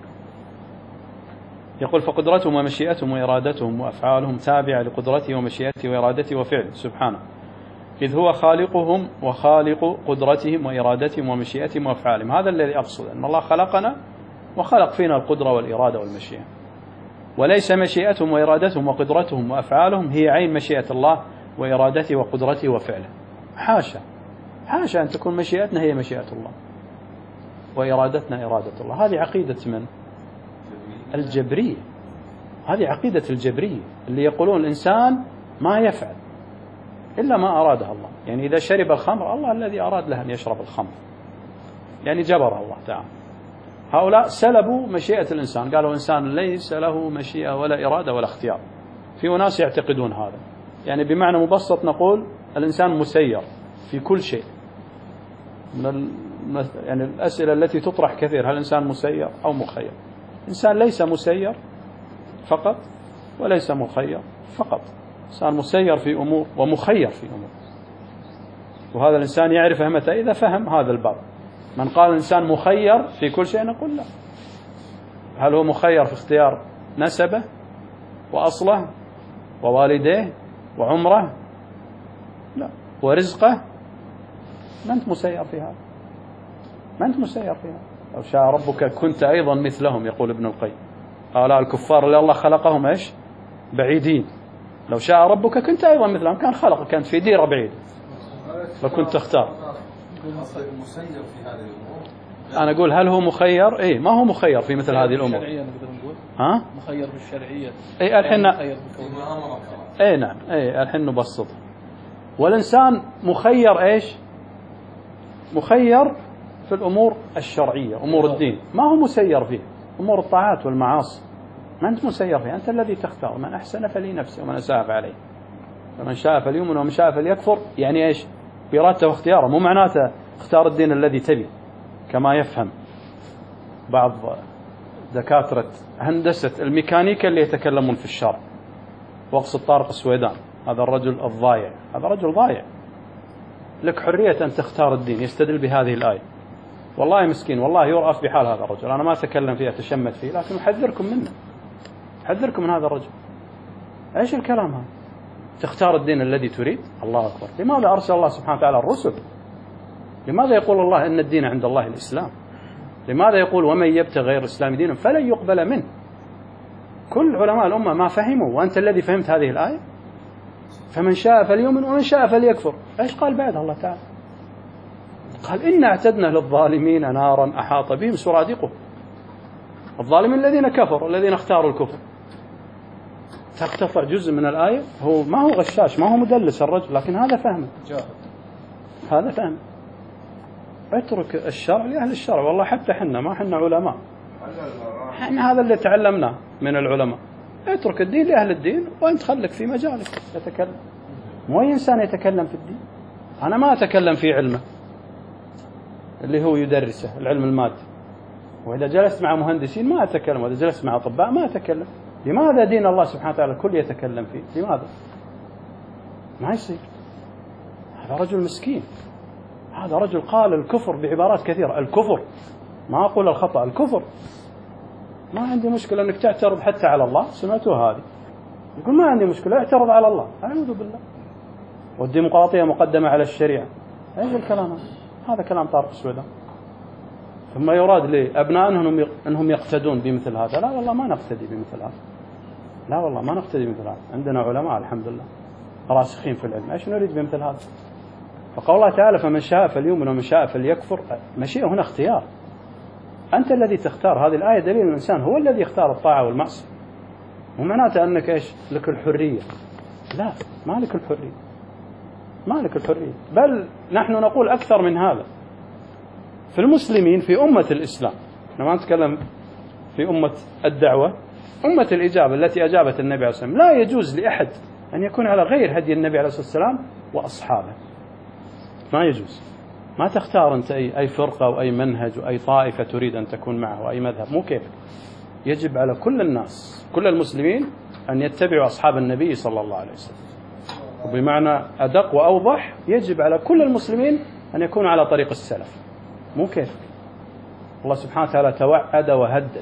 يقول فقدرتهم ومشيئتهم وإرادتهم وأفعالهم تابعة لقدرته ومشيئته وإرادته وفعله سبحانه، إذ هو خالقهم وخالق قدرتهم وإرادتهم ومشيئتهم وأفعالهم. هذا الذي أقصد، أن الله خلقنا وخلق فينا القدرة والإرادة والمشيئة، وليس مشيئتهم وإرادتهم وقدرتهم وأفعالهم هي عين مشيئة الله وإرادته وقدرته وفعله. حاشا أن تكون مشيئتنا هي مشيئة الله وإرادتنا إرادة الله. هذه عقيدة من؟ الجبرية. هذه عقيدة الجبرية اللي يقولون الإنسان ما يفعل إلا ما أراده الله. يعني إذا شرب الخمر الله الذي أراد له أن يشرب الخمر، يعني جبر الله تعالى. هؤلاء سلبوا مشيئة الإنسان، قالوا الإنسان ليس له مشيئة ولا إرادة ولا اختيار. في ناس يعتقدون هذا، يعني بمعنى مبسط نقول الإنسان مسير في كل شيء. يعني الأسئلة التي تطرح كثير، هل الإنسان مسير أو مخير؟ الإنسان ليس مسير فقط وليس مخير فقط، الإنسان مسير في أمور ومخير في أمور، وهذا الإنسان يعرف متى إذا فهم هذا الباب. من قال الإنسان مخير في كل شيء نقول لا. هل هو مخير في اختيار نسبه وأصله ووالديه وعمره؟ لا. ورزقه؟ ما أنت مسير في هذا، ما أنت مسير في هذا. لو شاء ربك كنت أيضا مثلهم، يقول ابن القيم. هؤلاء الكفار اللي الله خلقهم إيش؟ بعيدين. لو شاء ربك كنت أيضا مثلهم، كان خلق، كانت في ديرة بعيد فكنت تختار. أنا أقول هل هو مخير؟ إيه، ما هو مخير في مثل هذه الأمور. ها؟ مخير بالشرعية. إيه الحين. إيه نعم. إيه الحين نبسط. والإنسان مخير إيش؟ مخير في الأمور الشرعية، أمور الدين، ما هو مسير فيه. أمور الطاعات والمعاصي ما أنت مسير فيه، أنت الذي تختار. من أحسن فلنفسه ومن أساء فعليه، فمن شاء فليؤمن ومن شاء فليكفر. يعني إيش؟ بإرادته واختياره، مو معناته اختار الدين الذي تبي كما يفهم بعض دكاترة هندسة الميكانيكا اللي يتكلمون في الشرع. واقصد طارق السويدان، هذا الرجل الضايع، هذا رجل ضايع. لك حرية أن تختار الدين، يستدل بهذه الآية. والله مسكين، والله يرأف بحال هذا الرجل. أنا ما أتكلم فيه أتشمت فيه، لكن أحذركم منه، أحذركم من هذا الرجل. إيش الكلام هذا؟ تختار الدين الذي تريد؟ الله أكبر. لماذا أرسل الله سبحانه وتعالى الرسل؟ لماذا يقول الله إن الدين عند الله الإسلام؟ لماذا يقول ومن يبتغي غير الإسلام دينا فلن يقبل منه؟ كل علماء الأمة ما فهموا، وأنت الذي فهمت هذه الآية. فمن شاء فليؤمن ومن شاء فليكفر. إيش قال بعد الله تعالى؟ قال إنا اعتدنا للظالمين نارا أحاط بهم سرادقه. الظالمين الذين كفروا الذين اختاروا الكفر. تقتطع جزء من الآية، هو ما هو غشاش، ما هو مدلس الرجل، لكن هذا فهم، هذا فهم. اترك الشرع لأهل الشرع. والله حتى حنا ما حنا علماء، حنا هذا اللي تعلمناه من العلماء. اترك الدين لأهل الدين وانت خلك في مجالك تتكلم. مو أي إنسان يتكلم في الدين. أنا ما أتكلم في علمه اللي هو يدرسه، العلم المادي. وإذا جلست مع مهندسين ما أتكلم، وإذا جلست مع أطباء ما أتكلم. لماذا دين الله سبحانه وتعالى الكل يتكلم فيه؟ لماذا؟ ما يصير. هذا رجل مسكين، هذا رجل قال الكفر بعبارات كثيرة. الكفر، ما أقول الخطأ، الكفر. ما عندي مشكلة أنك تعترض حتى على الله، سمعتوا هذه. يقول ما عندي مشكلة، اعترض على الله. أعوذ بالله. والديمقراطية مقدمة على الشريعة. أيش الكلام هذا؟ كلام طارق السودان. ثم يراد لي أبناء أنهم يقتدون بمثل هذا. لا والله ما نقتدي بمثل هذا، لا والله ما نقتدي بمثل هذا. عندنا علماء الحمد لله راسخين في العلم. إيش نريد بمثل هذا؟ فقال الله تعالى فمن شاء فليؤمن ومن شاء فليكفر. مشيئة هنا اختيار، أنت الذي تختار. هذه الآية دليل الإنسان هو الذي يختار الطاعة والمعصية. ومعناته أنك إيش لك الحرية؟ لا، ما لك الحرية، ما لك الحرية. بل نحن نقول أكثر من هذا. في المسلمين في أمة الإسلام، أنا ما أتكلم في أمة الدعوة، أمة الإجابة التي أجابت النبي عليه الصلاة والسلام، لا يجوز لأحد أن يكون على غير هدي النبي عليه الصلاة والسلام وأصحابه. ما يجوز. ما تختار أنت أي فرقة أو أي منهج وأي طائفة تريد أن تكون معه وأي مذهب، مو كيف. يجب على كل الناس، كل المسلمين، أن يتبعوا أصحاب النبي صلى الله عليه وسلم. وبمعنى أدق وأوضح، يجب على كل المسلمين أن يكونوا على طريق السلف، مو كيف. الله سبحانه وتعالى توعد وهدد: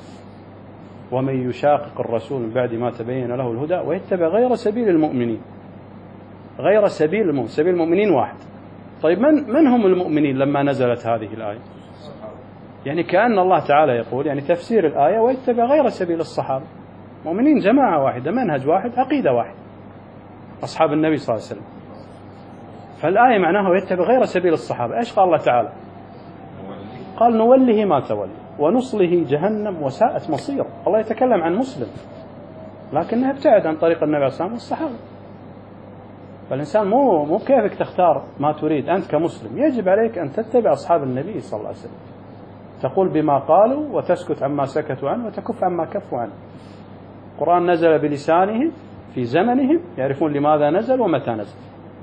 ومن يشاقق الرسول من بعد ما تبين له الهدى ويتبع غير سبيل المؤمنين. غير سبيل المؤمنين، سبيل المؤمنين واحد. طيب من هم المؤمنين لما نزلت هذه الآية؟ يعني كأن الله تعالى يقول، يعني تفسير الآية ويتبع غير سبيل الصحابة. مؤمنين جماعة واحدة، منهج واحد، عقيدة واحد، أصحاب النبي صلى الله عليه وسلم. فالآية معناها ويتبع غير سبيل الصحابة. إيش قال الله تعالى؟ قال نوله ما تولي ونصله جهنم وساءت مصير. الله يتكلم عن مسلم لكنه ابتعد عن طريق النبي عليه الصلاة والسلام والصحابة. فالإنسان مو كيفك تختار ما تريد. أنت كمسلم يجب عليك أن تتبع أصحاب النبي صلى الله عليه وسلم، تقول بما قالوا وتسكت عما سكتوا عنه وتكف عما كفوا عنه. القرآن نزل بلسانهم في زمنهم، يعرفون لماذا نزل ومتى نزل.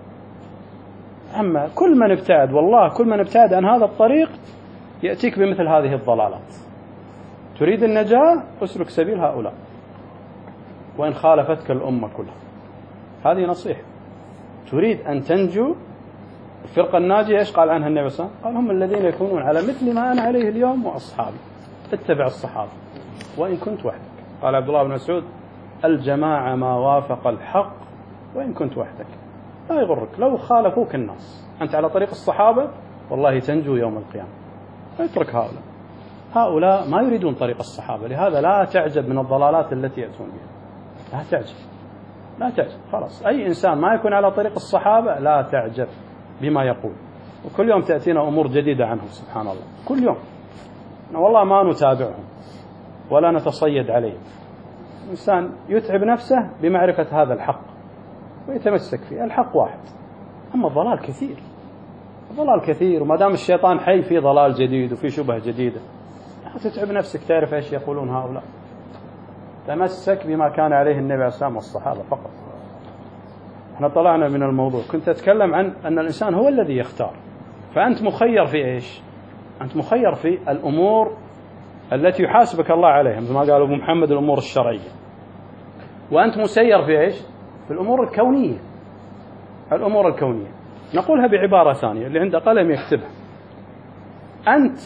أما كل من ابتعد، والله كل من ابتعد عن هذا الطريق يأتيك بمثل هذه الضلالات. تريد النجاة اسلك سبيل هؤلاء وإن خالفتك الأمة كلها. هذه نصيحة. تريد أن تنجو، الفرقة الناجية إيش قال عنها النبي صلى الله عليه وسلم؟ قال هم الذين يكونون على مثل ما أنا عليه اليوم وأصحابي. اتبع الصحابة وإن كنت وحدك. قال عبد الله بن مسعود: الجماعة ما وافق الحق وإن كنت وحدك. لا يغرك لو خالفوك الناس، أنت على طريق الصحابة والله تنجو يوم القيامة. اترك هؤلاء ما يريدون طريق الصحابة. لهذا لا تعجب من الضلالات التي يأتون بها، لا تعجب، لا تعجب. خلاص، أي إنسان ما يكون على طريق الصحابة لا تعجب بما يقول. وكل يوم تأتينا أمور جديدة عنهم سبحان الله، كل يوم. والله ما نتابعهم ولا نتصيد عليهم. الإنسان يتعب نفسه بمعرفة هذا الحق ويتمسك فيه. الحق واحد، أما الضلال كثير، الضلال كثير. وما دام الشيطان حي في ضلال جديد وفي شبهة جديدة. لا تتعب نفسك تعرف إيش يقولون هؤلاء. تمسك بما كان عليه النبي عليه الصلاة والسلام والصحابة فقط. احنا طلعنا من الموضوع. كنت أتكلم عن أن الإنسان هو الذي يختار. فأنت مخير في إيش؟ أنت مخير في الأمور التي يحاسبك الله عليها، مثل ما قال أبو محمد الأمور الشرعية. وأنت مسير في إيش؟ في الأمور الكونية. الأمور الكونية نقولها بعبارة ثانية، اللي عنده قلم يكتبها. أنت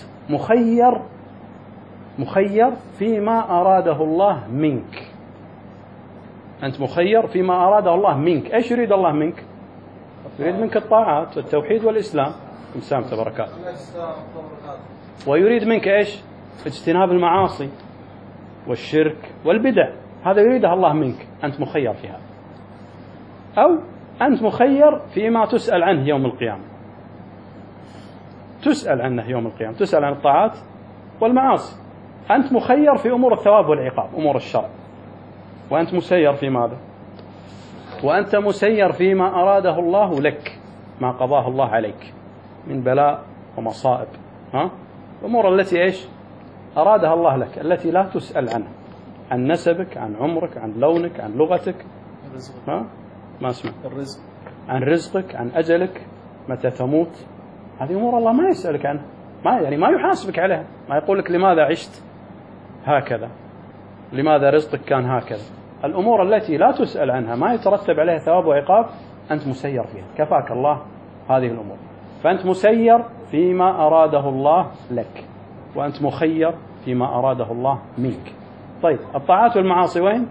مخير فيما أراده الله منك. أنت مخير فيما أراده الله منك. إيش يريد الله منك؟ يريد منك الطاعات والتوحيد والإسلام. إنسان تبركات. ويريد منك إيش؟ اجتناب المعاصي والشرك والبدع. هذا يريده الله منك. أنت مخير في هذا. أو أنت مخير فيما تسأل عنه يوم القيامة. تسأل عنه يوم القيامة، تسأل عن الطاعات والمعاصي. أنت مخير في أمور الثواب والعقاب، أمور الشرع، وأنت مسير في ماذا؟ وأنت مسير فيما أراده الله لك، ما قضاه الله عليك من بلاء ومصائب، الأمور التي إيش أرادها الله لك، التي لا تسأل عنها، عن نسبك، عن عمرك، عن لونك، عن لغتك، ما اسمع، الرزق، عن رزقك، عن أجلك، متى تموت. هذه أمور الله ما يسألك عنها، ما يحاسبك عليها، ما يقول لك لماذا عشت هكذا، لماذا رزقك كان هكذا. الأمور التي لا تسأل عنها ما يترتب عليها ثواب وعقاب أنت مسير فيها، كفاك الله هذه الأمور. فأنت مسير فيما أراده الله لك، وأنت مخير فيما أراده الله منك. طيب الطاعات والمعاصي وين؟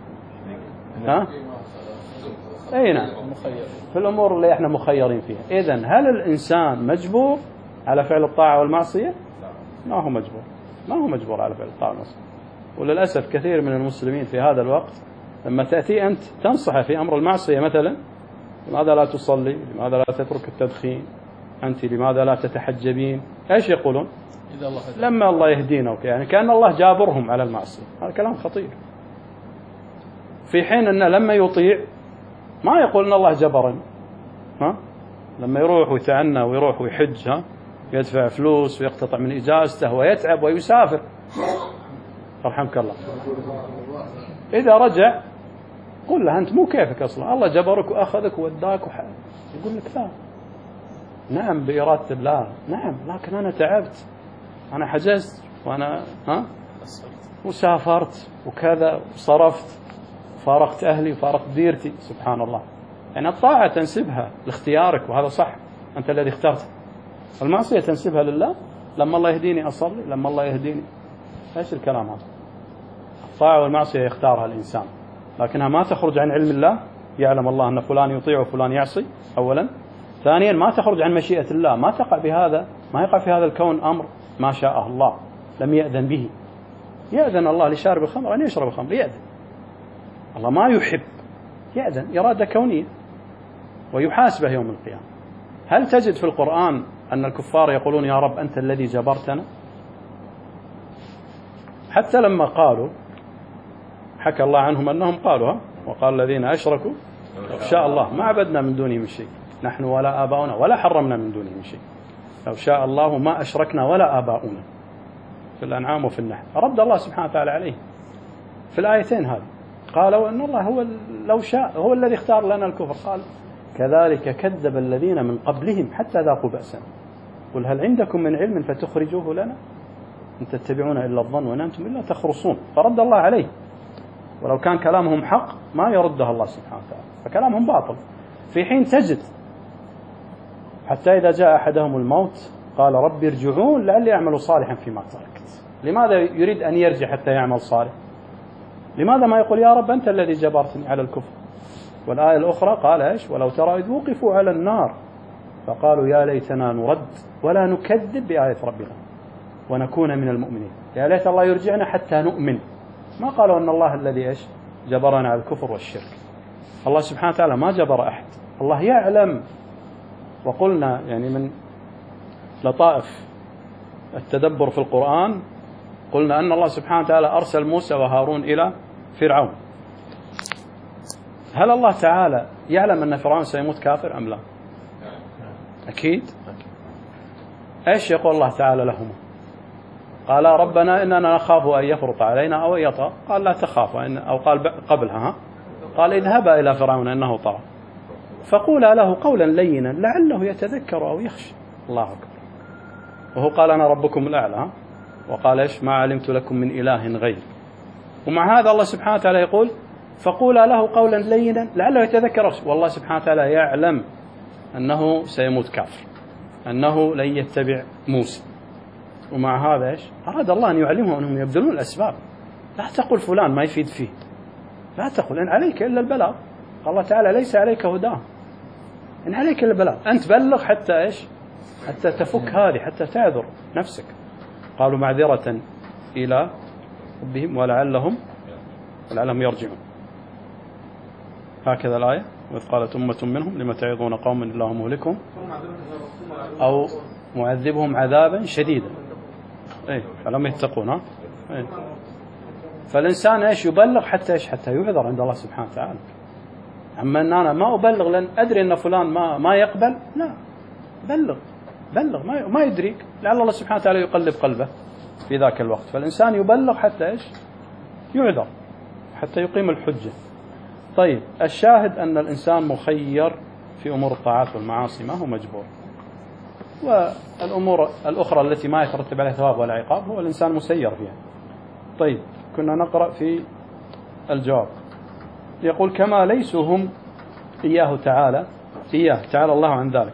أي نعم، في الأمور اللي احنا مخيرين فيها. إذن هل الإنسان مجبور على فعل الطاعة والمعصية؟ ما هو مجبور، ما هو مجبور على فعل الطاعة والمعصية. وللأسف كثير من المسلمين في هذا الوقت لما تأتي أنت تنصح في أمر المعصية، مثلا لماذا لا تصلي، لماذا لا تترك التدخين، أنت لماذا لا تتحجبين، إيش يقولون؟ لما الله يهدينا، يعني كأن الله جابرهم على المعصية. هذا كلام خطير، في حين أن لما يطيع ما يقول أن الله جبرني. لما يروح ويتعنى ويروح ويحج، يدفع فلوس ويقتطع من إجازته ويتعب ويسافر، رحمك الله، إذا رجع قل له أنت مو كيفك أصلا، الله جبرك وأخذك ووداك يقول لك لا، نعم بإرادة الله، نعم، لكن أنا تعبت، أنا حجزت، وأنا وسافرت وكذا وصرفت، فارقت أهلي وفارقت ديرتي. سبحان الله. يعني الطاعة تنسبها لاختيارك، وهذا صح، أنت الذي اخترت. المعصية تنسبها لله، لما الله يهديني أصلي، لما الله يهديني. ايش الكلام هذا؟ الطاعة والمعصية يختارها الإنسان، لكنها ما تخرج عن علم الله. يعلم الله أن فلان يطيع وفلان يعصي أولا. ثانيا ما تخرج عن مشيئة الله، ما تقع بهذا، ما يقع في هذا الكون أمر ما شاء الله، لم يأذن به. يأذن الله لشارب الخمر أن يشرب الخمر، يأذن. الله ما يحب، يأذن، إرادة كونية، ويحاسبه يوم القيامة. هل تجد في القرآن أن الكفار يقولون يا رب أنت الذي جبرتنا؟ حتى لما قالوا، حكى الله عنهم أنهم قالوا وقال الذين أشركوا لو شاء الله ما عبدنا من دونه من شيء، نحن ولا آباؤنا ولا حرمنا من دونه من شيء، لو شاء الله ما أشركنا ولا آباؤنا، في الأنعام وفي النحل. رد الله سبحانه وتعالى عليه في الآيتين هذه، قالوا أن الله هو لو شاء هو الذي اختار لنا الكفر. قال كذلك كذب الذين من قبلهم حتى ذاقوا بأسنا قل هل عندكم من علم فتخرجوه لنا إن تتبعون إلا الظن وإن أنتم إلا تخرصون. فرد الله عليه، ولو كان كلامهم حق ما يرده الله سبحانه وتعالى، فكلامهم باطل. في حين تجد حتى إذا جاء أحدهم الموت قال رب ارجعون لعلي أعمل صالحا فيما تركت. لماذا يريد أن يرجع حتى يعمل صالح؟ لماذا ما يقول يا رب أنت الذي جبرتني على الكفر؟ والآية الأخرى قال إيش؟ ولو ترى إذ وقفوا على النار فقالوا يا ليتنا نرد ولا نكذب بآية ربنا ونكون من المؤمنين. يا ليت الله يرجعنا حتى نؤمن. ما قالوا أن الله الذي إيش؟ جبرنا على الكفر والشرك. الله سبحانه وتعالى ما جبر أحد، الله يعلم. وقلنا يعني من لطائف التدبر في القرآن، قلنا أن الله سبحانه وتعالى أرسل موسى وهارون إلى فرعون. هل الله تعالى يعلم أن فرعون سيموت كافر أم لا؟ أكيد. إيش يقول الله تعالى لهم؟ قال ربنا إننا نخاف أن يفرط علينا أو يطغى. قال لا تخافوا، أو قال قبلها قال اذهبا إلى فرعون إنه طغى فقولا له قولا لينا لعله يتذكر أو يخشى. الله أكبر. وهو قال أنا ربكم الأعلى، وقال إيش؟ ما علمت لكم من إله غير. ومع هذا الله سبحانه وتعالى يقول فقولا له قولا لينا لعله يتذكر. والله سبحانه وتعالى يعلم أنه سيموت كافر، أنه لن يتبع موسى. ومع هذا إيش؟ أراد الله أن يعلمهم أنهم يبذلون الأسباب. لا تقل فلان ما يفيد فيه، لا تقل إن عليك إلا البلاغ. الله تعالى ليس عليك هداه، إن عليك إلا البلاغ. أنت بلغ حتى إيش؟ حتى تفك هذه، حتى تعذر نفسك. قالوا معذرة إلى ربهم ولعلهم يرجعون. هكذا الآية. وإذ قالت أمة منهم لم تعظون قوما الله مهلكهم أو معذبهم عذابا شديدا فلم يتقون. فالإنسان إيش يبلغ حتى إيش حتى يعذر عند الله سبحانه وتعالى. أما أن أنا ما أبلغ لأن أدري أن فلان ما يقبل، لا، بلغ ما يدريك، لعل الله سبحانه وتعالى يقلب قلبه في ذاك الوقت. فالإنسان يبلغ حتى إيش يعذر، حتى يقيم الحجة. طيب الشاهد أن الإنسان مخير في أمور الطاعات والمعاصي، ما هو مجبور. والأمور الأخرى التي ما يترتب عليها ثواب ولا عقاب هو الإنسان مسير فيها. طيب كنا نقرأ في الجواب، يقول كما ليسوا هم إياه تعالى الله عن ذلك،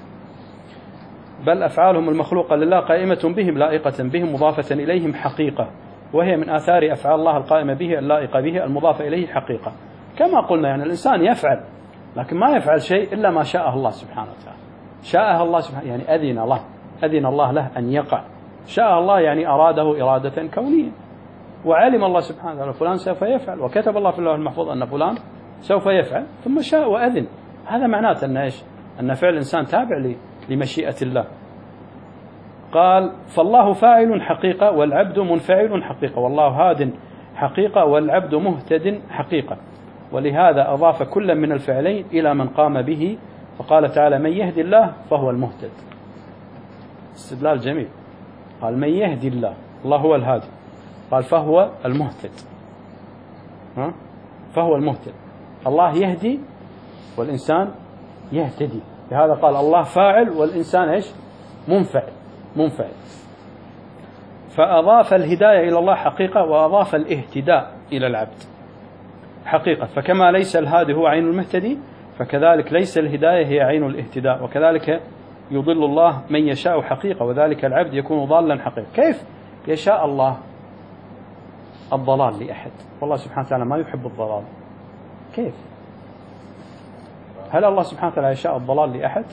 بل أفعالهم المخلوقة لله قائمة بهم لائقة بهم مضافة إليهم حقيقة، وهي من آثار أفعال الله القائمة به اللائقة به المضافة إليه حقيقة. كما قلنا يعني الإنسان يفعل، لكن ما يفعل شيء إلا ما شاءه الله سبحانه وتعالى. شاءه الله سبحانه يعني أذن الله له أن يقع. شاء الله يعني أراده إرادة كونية، وعلم الله سبحانه وتعالى فلان سوف يفعل، وكتب الله في اللوح المحفوظ أن فلان سوف يفعل، ثم شاء وأذن. هذا معناته أن إيش؟ أن فعل الإنسان تابع لمشيئة الله. قال فالله فاعل حقيقة والعبد منفعل حقيقة، والله هاد حقيقة والعبد مهتد حقيقة، ولهذا أضاف كل من الفعلين إلى من قام به، فقال تعالى من يهدي الله فهو المهتد. استدلال جميل. قال من يهدي الله هو الهادي، قال فهو المهتد، فهو المهتد. الله يهدي والإنسان يهتدي، لهذا قال الله فاعل والإنسان إيش؟ منفعل. فأضاف الهداية إلى الله حقيقة، وأضاف الاهتداء إلى العبد حقيقة. فكما ليس الهادي هو عين المهتدي، فكذلك ليس الهداية هي عين الاهتداء، وكذلك يضل الله من يشاء حقيقة، وذلك العبد يكون ضالا حقيقة. كيف يشاء الله الضلال لأحد؟ والله سبحانه وتعالى ما يحب الضلال. كيف؟ هل الله سبحانه وتعالى يشاء الضلال لأحد؟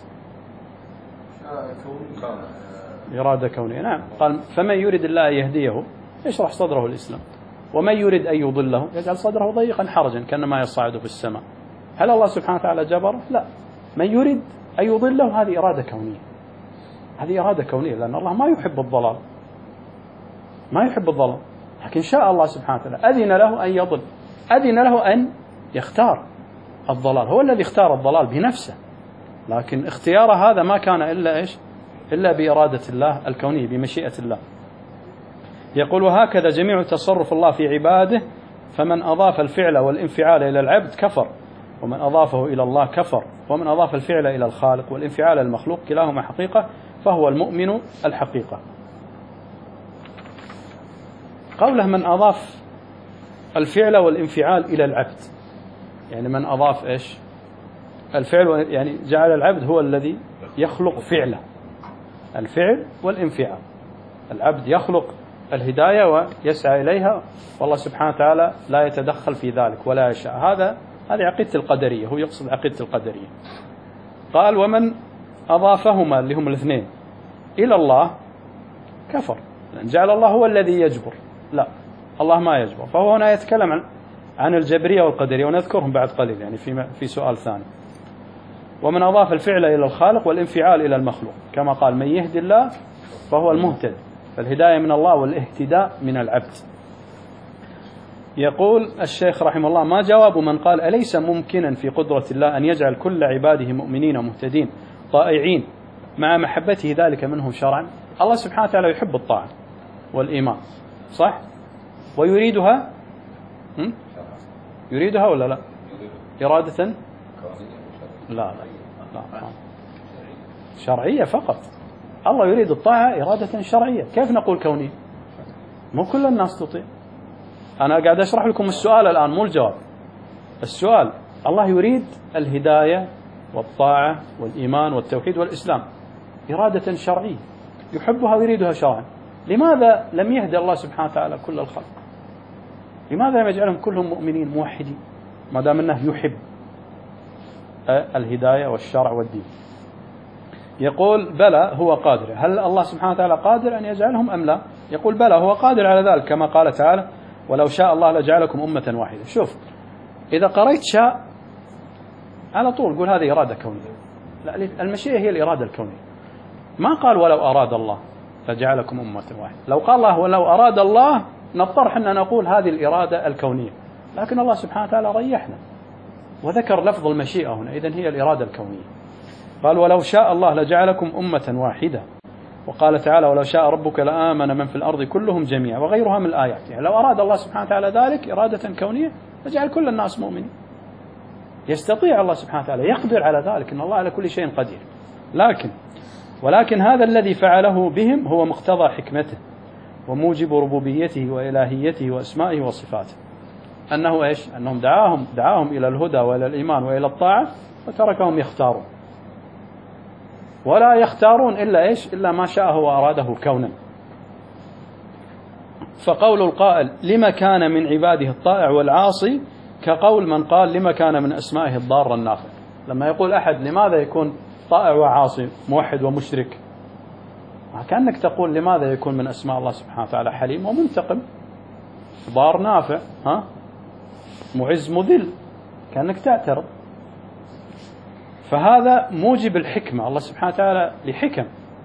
إرادة كونية. نعم. قال فمن يريد الله يهديه يشرح صدره الإسلام، ومن يريد أن يضله يجعل صدره ضيقا حرجا كأنما يصعد في السماء. هل الله سبحانه وتعالى جبره؟ لا. من يريد أن يضله هذه إرادة كونية، هذه إرادة كونية، لأن الله ما يحب الضلال، لكن شاء الله سبحانه وتعالى أذن له أن يضل، أذن له أن يختار الضلال، هو الذي اختار الضلال بنفسه، لكن اختيار هذا ما كان إلا إيش؟ إلا بإرادة الله الكونية، بمشيئة الله. يقول وهكذا جميع تصرف الله في عباده، فمن أضاف الفعل والانفعال إلى العبد كفر، ومن أضافه إلى الله كفر، ومن أضاف الفعل إلى الخالق والانفعال المخلوق كلاهما حقيقة، فهو المؤمن الحقيقة. قوله من أضاف الفعل والانفعال إلى العبد، يعني من أضاف إيش؟ الفعل، يعني جعل العبد هو الذي يخلق فعله، الفعل والانفعال. العبد يخلق الهداية ويسعى إليها، والله سبحانه وتعالى لا يتدخل في ذلك ولا يشاء. هذه عقيدة القدرية، هو يقصد عقيدة القدرية. قال ومن أضافهما اللي هم الاثنين إلى الله كفر، لأن جعل الله هو الذي يجبر، لا، الله ما يجبر. فهو هنا يتكلم عن الجبرية والقدرية، ونذكرهم بعد قليل يعني في سؤال ثاني. ومن أضاف الفعل إلى الخالق والانفعال إلى المخلوق، كما قال من يهدي الله فهو المهتد، فالهداية من الله والاهتداء من العبد. يقول الشيخ رحمه الله ما جواب من قال أليس ممكنا في قدرة الله أن يجعل كل عباده مؤمنين مهتدين طائعين مع محبته ذلك منهم شرعا؟ الله سبحانه وتعالى يحب الطاعة والإيمان، صح؟ ويريدها يريدها ولا لا؟ إرادة لا شرعية فقط. الله يريد الطاعة إرادة شرعية، كيف نقول كونية؟ مو كل الناس تطيع. أنا قاعد أشرح لكم السؤال الآن مو الجواب. السؤال الله يريد الهداية والطاعة والإيمان والتوحيد والإسلام إرادة شرعية يحبها ويريدها شرعا. لماذا لم يهدي الله سبحانه وتعالى كل الخلق؟ لماذا لم يجعلهم كلهم مؤمنين موحدين ما دام أنه يحب الهداية والشرع والدين؟ يقول بلى هو قادر. هل الله سبحانه وتعالى قادر أن يجعلهم أم لا؟ يقول بلى هو قادر على ذلك، كما قال تعالى ولو شاء الله لجعلكم أمة واحدة. شوف إذا قريت شاء على طول قول هذه إرادة كونية. لا، المشيئة هي الإرادة الكونية. ما قال ولو أراد الله لجعلكم أمة واحدة. لو قال الله ولو أراد الله نضطر حنا نقول هذه الإرادة الكونية، لكن الله سبحانه وتعالى ريحنا وذكر لفظ المشيئة هنا، إذن هي الإرادة الكونية. قال ولو شاء الله لجعلكم أمة واحدة، وقال تعالى ولو شاء ربك لآمن من في الأرض كلهم جميعا، وغيرها من الآيات. يعني لو أراد الله سبحانه وتعالى ذلك إرادة كونية لجعل كل الناس مؤمنين. يستطيع الله سبحانه وتعالى، يقدر على ذلك، إن الله على كل شيء قدير. ولكن هذا الذي فعله بهم هو مقتضى حكمته وموجب ربوبيته وإلهيته وأسمائه وصفاته. أنه إيش؟ أنهم دعاهم إلى الهدى وإلى الإيمان وإلى الطاعة، وتركهم يختارون، ولا يختارون إلا إيش؟ إلا ما شاءه وأراده كونا. فقول القائل لما كان من عباده الطائع والعاصي كقول من قال لما كان من أسمائه الضار النافع. لما يقول أحد لماذا يكون طائع وعاصي، موحد ومشرك، كأنك تقول لماذا يكون من أسماء الله سبحانه وتعالى حليم ومنتقم، ضار نافع، معز مذل، كأنك تعترض. فهذا موجب الحكمة، الله سبحانه وتعالى لحكم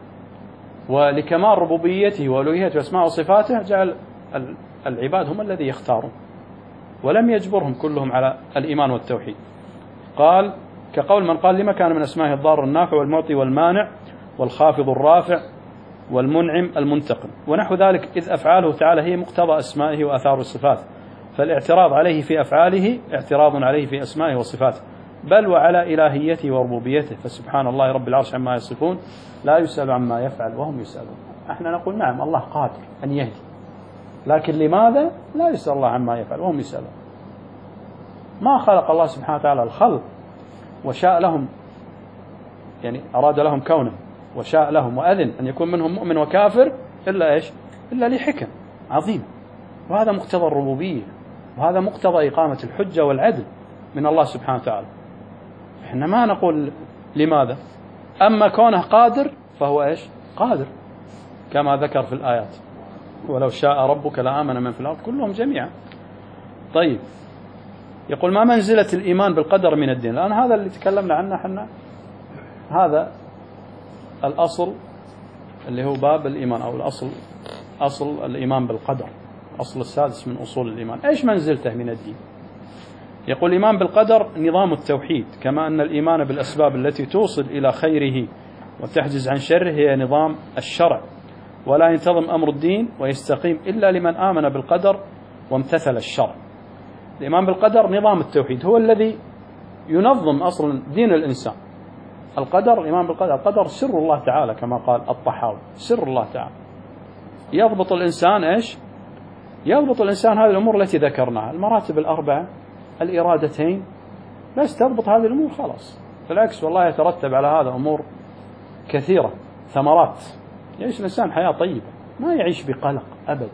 ولكمال ربوبيته وألوهيته وأسماء وصفاته جعل العباد هم الذي يختارون، ولم يجبرهم كلهم على الإيمان والتوحيد. قال كقول من قال لما كان من أسمائه الضار النافع والمعطي والمانع والخافض الرافع والمنعم المنتقم ونحو ذلك، إذ أفعاله تعالى هي مقتضى أسمائه وآثار الصفات، فالاعتراض عليه في أفعاله اعتراض عليه في أسمائه وصفاته، بل وعلى إلهيته وربوبيته، فسبحان الله رب العرش عما يصفون، لا يسأل عما يفعل وهم يسألون. احنا نقول نعم الله قادر أن يهدي، لكن لماذا؟ لا يسأل الله عما يفعل وهم يسألون. ما خلق الله سبحانه وتعالى الخلق وشاء لهم، يعني أراد لهم كونه وشاء لهم وأذن أن يكون منهم مؤمن وكافر إلا إيش؟ إلا لحكم عظيم، وهذا مقتضى الربوبية، وهذا مقتضى إقامة الحجة والعدل من الله سبحانه وتعالى. إحنا ما نقول لماذا، أما كونه قادر فهو إيش؟ قادر كما ذكر في الآيات ولو شاء ربك لآمن من في الأرض كلهم جميعا. طيب، يقول ما منزلة الإيمان بالقدر من الدين؟ لأن هذا اللي تكلمنا عنه حنا، هذا الأصل اللي هو باب الإيمان، أو أصل الإيمان بالقدر، أصل السادس من أصول الإيمان. إيش منزلته من الدين؟ يقول الإيمان بالقدر نظام التوحيد، كما أن الإيمان بالأسباب التي توصل إلى خيره وتحجز عن شره هي نظام الشرع، ولا ينتظم أمر الدين ويستقيم إلا لمن آمن بالقدر وامتثل الشرع. الإيمان بالقدر نظام التوحيد، هو الذي ينظم أصلا دين الإنسان. القدر، الإيمان بالقدر، القدر سر الله تعالى كما قال الطحاوي، سر الله تعالى. يضبط الإنسان إيش؟ يضبط الإنسان هذه الأمور التي ذكرناها، المراتب الأربعة، الإرادتين، بس تضبط هذه الأمور خلاص. بالعكس والله يترتب على هذا أمور كثيرة، ثمرات، يعيش الإنسان حياة طيبة، ما يعيش بقلق أبد.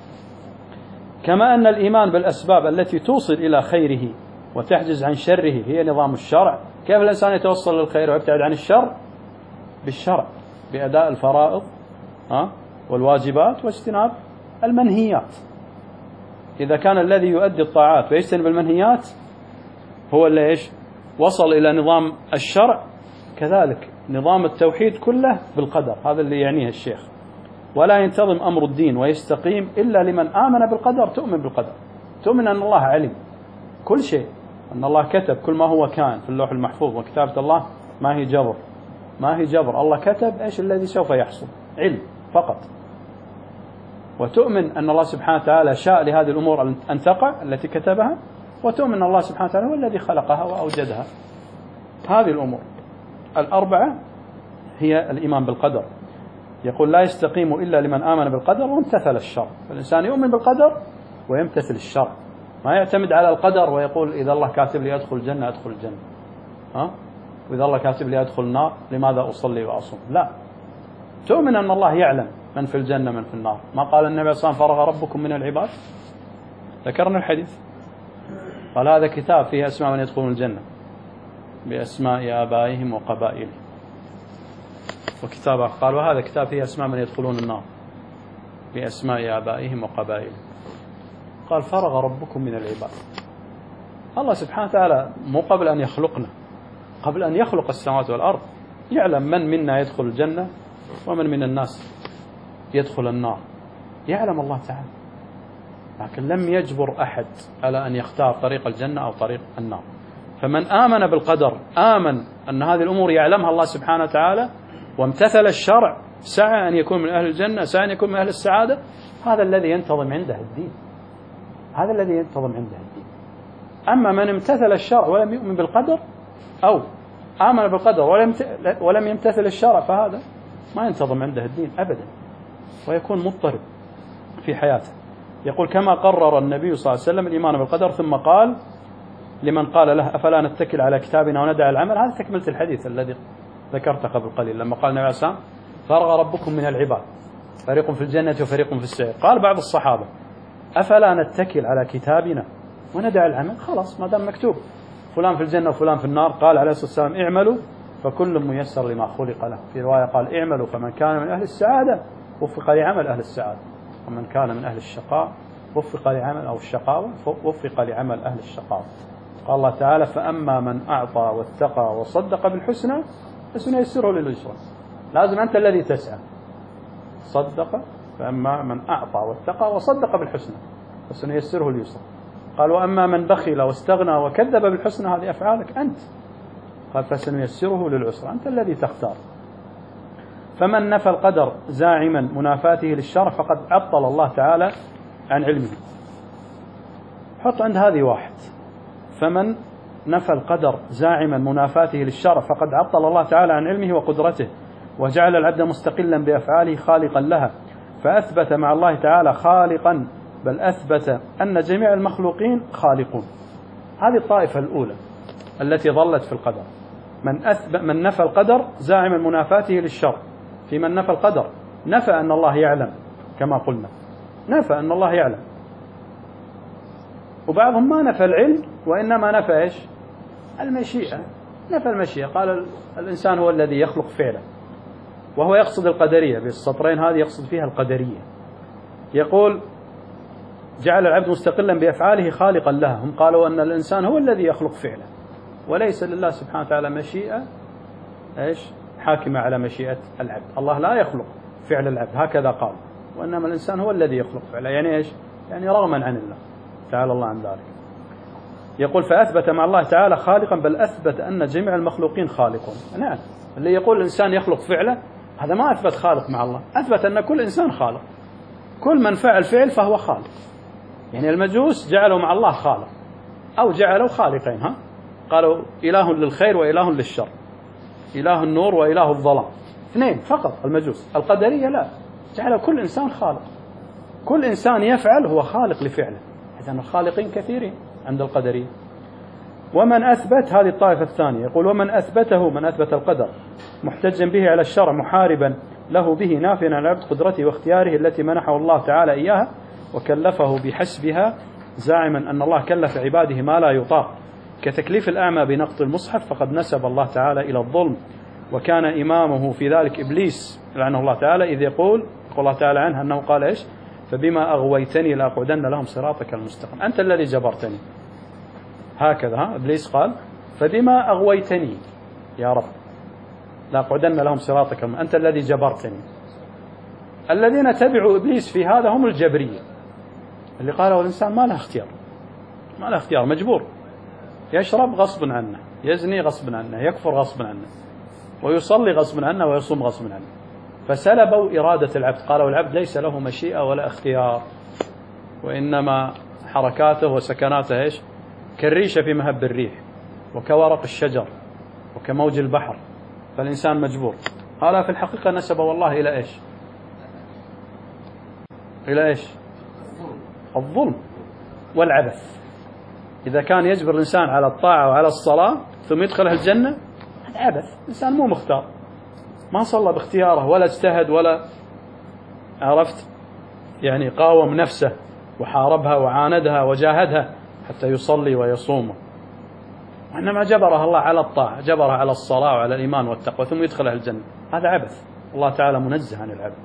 كما أن الإيمان بالأسباب التي توصل إلى خيره وتحجز عن شره هي نظام الشرع. كيف الإنسان يتوصل للخير ويبتعد عن الشر؟ بالشرع، بأداء الفرائض والواجبات واجتناب المنهيات. إذا كان الذي يؤدي الطاعات ويجتنب المنهيات هو اللي إيش؟ وصل إلى نظام الشرع. كذلك نظام التوحيد كله بالقدر، هذا اللي يعنيه الشيخ. ولا ينتظم أمر الدين ويستقيم إلا لمن آمن بالقدر. تؤمن بالقدر، تؤمن أن الله علم كل شيء، أن الله كتب كل ما هو كان في اللوح المحفوظ، وكتابة الله ما هي جبر، ما هي جبر، الله كتب إيش الذي سوف يحصل، علم فقط. وتؤمن أن الله سبحانه وتعالى شاء لهذه الأمور أن تقع التي كتبها، وتؤمن أن الله سبحانه وتعالى هو الذي خلقها وأوجدها. هذه الأمور الأربعة هي الإيمان بالقدر. يقول لا يستقيم إلا لمن آمن بالقدر وامتثل الشر. فالإنسان يؤمن بالقدر ويمتثل الشر، ما يعتمد على القدر ويقول إذا الله كاتب لي أدخل الجنة أدخل الجنة، وإذا الله كاتب لي أدخل النار لماذا أصلي وأصوم؟ لا، تؤمن أن الله يعلم من في الجنة من في النار. ما قال النبي صلى الله عليه وسلم فرغ ربكم من العباد؟ ذكرنا الحديث، قال هذا كتاب فيه أسماء من يدخلون الجنة بأسماء آبائهم وقبائلهم، وكتاب قال وهذا كتاب فيه أسماء من يدخلون النار بأسماء آبائهم وقبائلهم. قال فرغ ربكم من العباد. الله سبحانه وتعالى مو قبل أن يخلقنا، قبل أن يخلق السماوات والأرض يعلم من منا يدخل الجنة ومن من الناس يدخل النار، يعلم الله تعالى. لكن لم يجبر أحد على أن يختار طريق الجنة أو طريق النار. فمن آمن بالقدر آمن أن هذه الأمور يعلمها الله سبحانه وتعالى وامتثل الشرع، سعى أن يكون من أهل الجنة، سعى أن يكون من أهل السعادة، هذا الذي ينتظم عنده الدين، هذا الذي ينتظم عنده الدين. أما من امتثل الشرع ولم يؤمن بالقدر أو آمن بالقدر ولم يمتثل الشرع، فهذا ما ينتظم عنده الدين أبدا، ويكون مضطرب في حياته. يقول كما قرر النبي صلى الله عليه وسلم الإيمان بالقدر، ثم قال لمن قال له أفلا نتكل على كتابنا وندع العمل. هذا تكملة الحديث الذي ذكرته قبل قليل، لما قال النبي عليه الصلاة والسلام فرغ ربكم من العباد فريق في الجنة وفريق في السعير. قال بعض الصحابة أفلا نتكل على كتابنا وندع العمل؟ خلاص ما دام مكتوب فلان في الجنة وفلان في النار. قال عليه الصلاة والسلام اعملوا فكل ميسر لما خلق له. في رواية قال اعملوا فمن كان من أهل السعادة وفق لعمل أهل السعادة، ومن كان من أهل الشقاء وفق لعمل أو الشقاوة وفق لعمل أهل الشقاوة. قال الله تعالى فأما من أعطى واتقى وصدق بالحسنى فسنيسره لليسرى. لازم أنت الذي تسعى. صدق، فأما من أعطى واتقى وصدق بالحسنى فسنيسره لليسرى. قال وأما من بخل واستغنى وكذب بالحسنى، هذه أفعالك أنت. قال فسنيسره للعسرى، أنت الذي تختار. فمن نفى القدر زاعما منافاته للشرع فقد عطل الله تعالى عن علمه. حط عند هذه واحد. فمن نفى القدر زاعما منافاته للشرع فقد عطل الله تعالى عن علمه وقدرته، وجعل العبد مستقلا بأفعاله خالقا لها، فأثبت مع الله تعالى خالقا، بل أثبت أن جميع المخلوقين خالقون. هذه الطائفة الأولى التي ظلت في القدر. من نفى القدر زاعما منافاته للشرع. في من نفى القدر نفى أن الله يعلم، كما قلنا نفى أن الله يعلم. وبعضهم ما نفى العلم وإنما نفى إيش؟ المشيئة. نفى المشيئة، قال الإنسان هو الذي يخلق فعله، وهو يقصد القدرية. بالسطرين هذه يقصد فيها القدرية. يقول جعل العبد مستقلا بأفعاله خالقا لها. هم قالوا أن الإنسان هو الذي يخلق فعله، وليس لله سبحانه وتعالى مشيئة إيش؟ حاكمة على مشيئة العبد. الله لا يخلق فعل العبد، هكذا قال، وإنما الإنسان هو الذي يخلق فعله. يعني إيش؟ يعني رغما عن الله تعالى الله عن ذلك. يقول فأثبت مع الله تعالى خالقا، بل أثبت أن جميع المخلوقين خالقون. نعم، اللي يقول الإنسان يخلق فعله هذا ما أثبت خالق مع الله، أثبت أن كل إنسان خالق، كل من فعل فعل فهو خالق. يعني المجوس جعلوا مع الله خالق، أو جعلوا خالقين، قالوا إله للخير وإله للشر، إله النور وإله الظلام، اثنين فقط المجوس. القدرية لا، جعلوا كل إنسان خالق، كل إنسان يفعل هو خالق لفعله. إذن الخالقين كثيرين عند القدرية. ومن أثبت، هذه الطائفة الثانية، يقول ومن أثبته، من أثبت القدر محتجا به على الشرع محاربا له به نافيا عن العبد قدرته واختياره التي منحه الله تعالى إياها وكلفه بحسبها، زاعما أن الله كلف عباده ما لا يطاق كتكليف الأعمى بنقط المصحف، فقد نسب الله تعالى إلى الظلم، وكان إمامه في ذلك إبليس لعنه الله تعالى، إذ يقول الله تعالى عنه أنه قال إيش؟ فبما أغويتني لأقعدن لهم صراطك المستقيم. أنت الذي جبرتني، هكذا إبليس قال فبما أغويتني يا رب لأقعدن لهم صراطك المستقيم، أنت الذي جبرتني. الذين تبعوا إبليس في هذا هم الجبرية، اللي قالوا الإنسان ما له اختيار، ما له اختيار، مجبور، يشرب غصب عنه، يزني غصب عنه، يكفر غصب عنه، ويصلي غصب عنه، ويصوم غصب عنه. فسلبوا إرادة العبد، قالوا العبد ليس له مشيئة ولا اختيار، وإنما حركاته وسكناته إيش؟ كالريشة في مهب الريح، وكورق الشجر، وكموج البحر، فالإنسان مجبور. قال في الحقيقة نسب والله إلى إيش؟ إلى إيش؟ الظلم والعبث. إذا كان يجبر الإنسان على الطاعة وعلى الصلاة ثم يدخله الجنة، هذا عبث. الإنسان مو مختار، ما صلى باختياره ولا اجتهد ولا عرفت يعني قاوم نفسه وحاربها وعاندها وجاهدها حتى يصلي ويصوم، وإنما جبرها الله على الطاعة، جبرها على الصلاة وعلى الإيمان والتقوى ثم يدخله الجنة. هذا عبث، الله تعالى منزه عن العبث.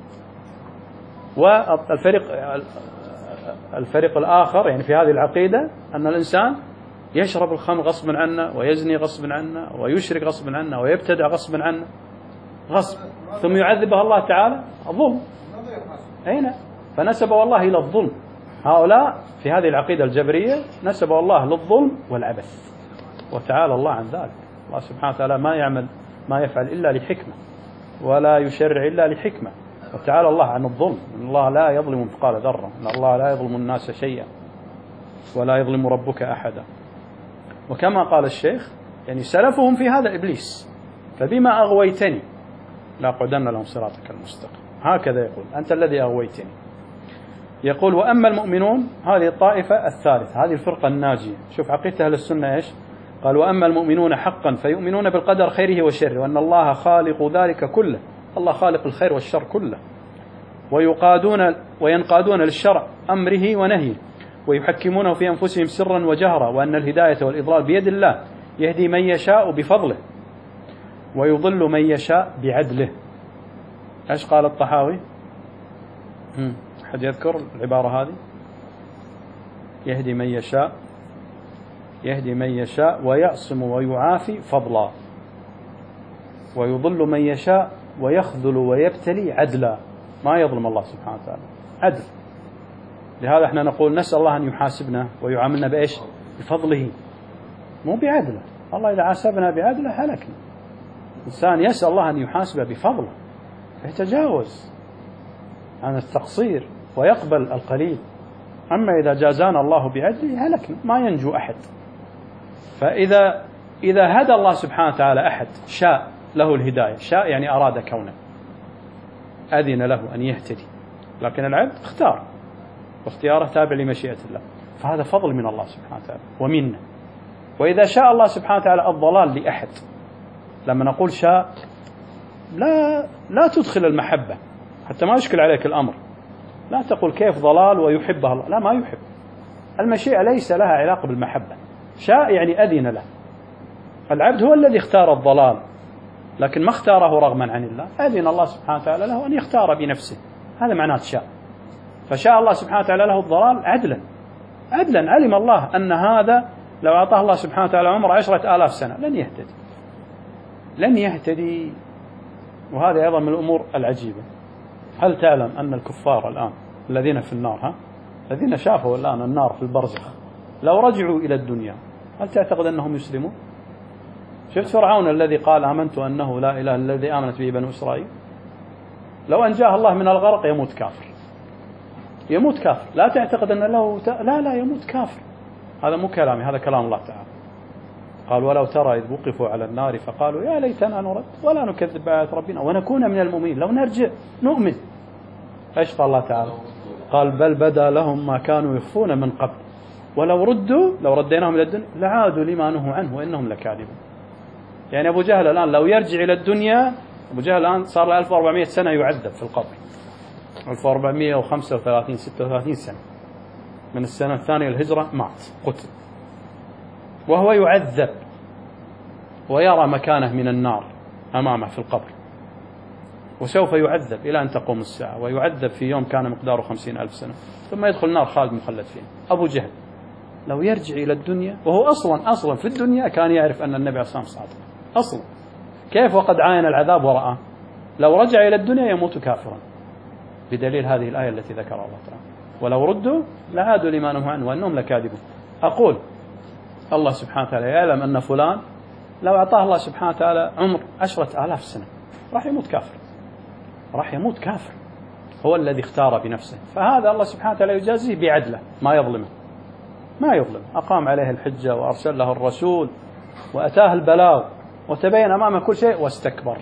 والفريق الآخر يعني في هذه العقيدة أن الإنسان يشرب الخمر غصب عنه، ويزني غصب عنه، ويشرك غصب عنه، ويبتدع غصب عنه، غصب، ثم يعذبه الله تعالى ظلم. أين؟ فنسب والله إلى الظلم، هؤلاء في هذه العقيدة الجبرية نسبوا الله للظلم والعبث، وتعالى الله عن ذلك. الله سبحانه وتعالى ما يفعل إلا لحكمة، ولا يشرع إلا لحكمة، وتعالى الله عن الظلم. إن الله لا يظلم مثقال ذرة، إن الله لا يظلم الناس شيئا ولا يظلم ربك أحدا. وكما قال الشيخ يعني سلفهم في هذا إبليس، فبما أغويتني لأقعدن لهم صراطك المستقيم، هكذا يقول أنت الذي أغويتني. يقول وأما المؤمنون، هذه الطائفة الثالثة، هذه الفرقة الناجية. شوف عقيدة أهل السنة إيش قال: وأما المؤمنون حقا فيؤمنون بالقدر خيره وشره، وأن الله خالق ذلك كله، الله خالق الخير والشر كله، وينقادون للشرع أمره ونهيه، ويحكمونه في أنفسهم سرا وجهرا، وأن الهداية والإضلال بيد الله، يهدي من يشاء بفضله ويضل من يشاء بعدله. ايش قال الطحاوي؟ أحد يذكر العبارة هذه؟ يهدي من يشاء ويعصم ويعافي فضلا، ويضل من يشاء ويخذل ويبتلي عدلا. ما يظلم الله سبحانه وتعالى، عدل. لهذا احنا نقول نسأل الله أن يحاسبنا ويعاملنا بإيش؟ بفضله، مو بعدله. الله إذا عاسبنا بعدله هلكنا. الإنسان يسأل الله أن يحاسبه بفضله، يتجاوز عن التقصير ويقبل القليل. أما إذا جازانا الله بعدله هلكنا، ما ينجو أحد. فإذا هدى الله سبحانه وتعالى أحد، شاء له الهداية، شاء يعني أراد كونه، أذن له أن يهتدي، لكن العبد اختار، واختياره تابع لمشيئة الله، فهذا فضل من الله سبحانه وتعالى ومنه. وإذا شاء الله سبحانه وتعالى الضلال لأحد، لما نقول شاء لا تدخل المحبة حتى ما يشكل عليك الأمر. لا تقول كيف ضلال ويحبه الله، لا، ما يحب. المشيئة ليس لها علاقة بالمحبة. شاء يعني أذن له. العبد هو الذي اختار الضلال، لكن ما اختاره رغما عن الله، أذن الله سبحانه وتعالى له أن يختار بنفسه. هذا معناه شاء. فشاء الله سبحانه وتعالى له الضلال عدلا. علم الله أن هذا لو أعطاه الله سبحانه وتعالى عمر 10,000 سنة لن يهتدي. وهذا أيضا من الأمور العجيبة. هل تعلم أن الكفار الآن الذين في النار، الذين شافوا الآن النار في البرزخ، لو رجعوا إلى الدنيا هل تعتقد أنهم يسلمون؟ شفت فرعون الذي قال آمنت أنه لا إله الذي آمنت به بنو إسرائيل، لو أنجاه الله من الغرق يموت كافر. لا تعتقد أن له لا يموت كافر. هذا مو كلامي، هذا كلام الله تعالى. قال ولو ترى إذ وقفوا على النار فقالوا يا ليتنا نرد ولا نكذب بآيات ربنا ونكون من المؤمنين، لو نرجع نؤمن. ايش قال الله تعالى؟ قال بل بدا لهم ما كانوا يخفون من قبل ولو رديناهم إلى الدنيا لعادوا لما نهوا عنه وإنهم لكاذبون. يعني أبو جهل الآن لو يرجع إلى الدنيا، أبو جهل الآن صار له 1400 سنة يعذب في القبر، 1435 36 سنة من السنة الثانية الهجرة مات، قتل، وهو يعذب ويرى مكانه من النار أمامه في القبر، وسوف يعذب إلى أن تقوم الساعة، ويعذب في يوم كان مقداره 50,000 سنة، ثم يدخل النار خالد مخلد فيه. أبو جهل لو يرجع إلى الدنيا، وهو أصلا في الدنيا كان يعرف أن النبي عليه الصلاة والسلام صادق أصلا، كيف وقد عاين العذاب ورآه، لو رجع إلى الدنيا يموت كافرا، بدليل هذه الآية التي ذكرها الله تعالى ولو ردوا لعادوا لما نهوا عنه وأنهم لكاذبون. أقول الله سبحانه وتعالى يعلم أن فلان لو أعطاه الله سبحانه وتعالى عمر 10,000 سنة راح يموت كافر، هو الذي اختار بنفسه. فهذا الله سبحانه وتعالى يجازيه بعدله، ما يظلم، أقام عليه الحجة وأرسل له الرسول وأتاه البلاغ وتبين أمامه كل شيء، واستكبر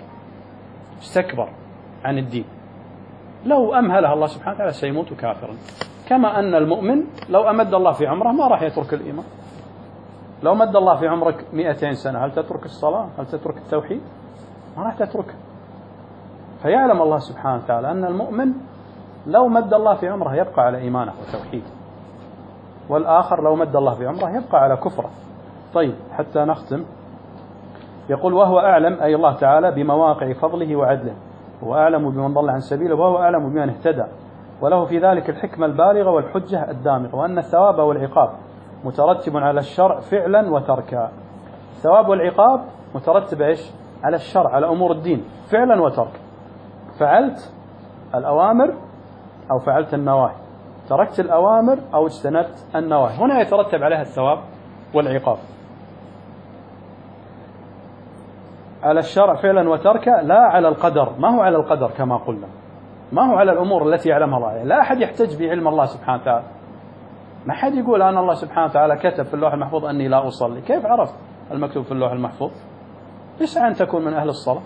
عن الدين. لو أمهله الله سبحانه وتعالى سيموت كافرا. كما أن المؤمن لو أمد الله في عمره ما راح يترك الإيمان. لو مد الله في عمرك 200 سنة هل تترك الصلاة؟ هل تترك التوحيد؟ ما راح تتركه. فيعلم الله سبحانه وتعالى أن المؤمن لو مد الله في عمره يبقى على إيمانه وتوحيده، والآخر لو مد الله في عمره يبقى على كفره. طيب حتى نختم، يقول وهو أعلم أي الله تعالى بمواقع فضله وعدله، هو أعلم بمن ضل عن سبيله وهو أعلم بمن اهتدى، وله في ذلك الحكمة البالغة والحجة الدامغة، وأن الثواب والعقاب مترتب على الشرع فعلا وتركا. الثواب والعقاب مترتب على الشرع، على أمور الدين فعلا وتركا. فعلت الأوامر أو فعلت النواهي، تركت الأوامر أو اجتنبت النواهي، هنا يترتب عليها الثواب والعقاب. على الشرع فعلا وتركه، لا على القدر، ما هو على القدر كما قلنا، ما هو على الأمور التي يعلمها الله. لا أحد يحتج بعلم الله سبحانه وتعالى، ما حد يقول أن الله سبحانه وتعالى كتب في اللوح المحفوظ أني لا أصلي، كيف عرفت المكتوب في اللوح المحفوظ؟ اسعى أن تكون من أهل الصلاة.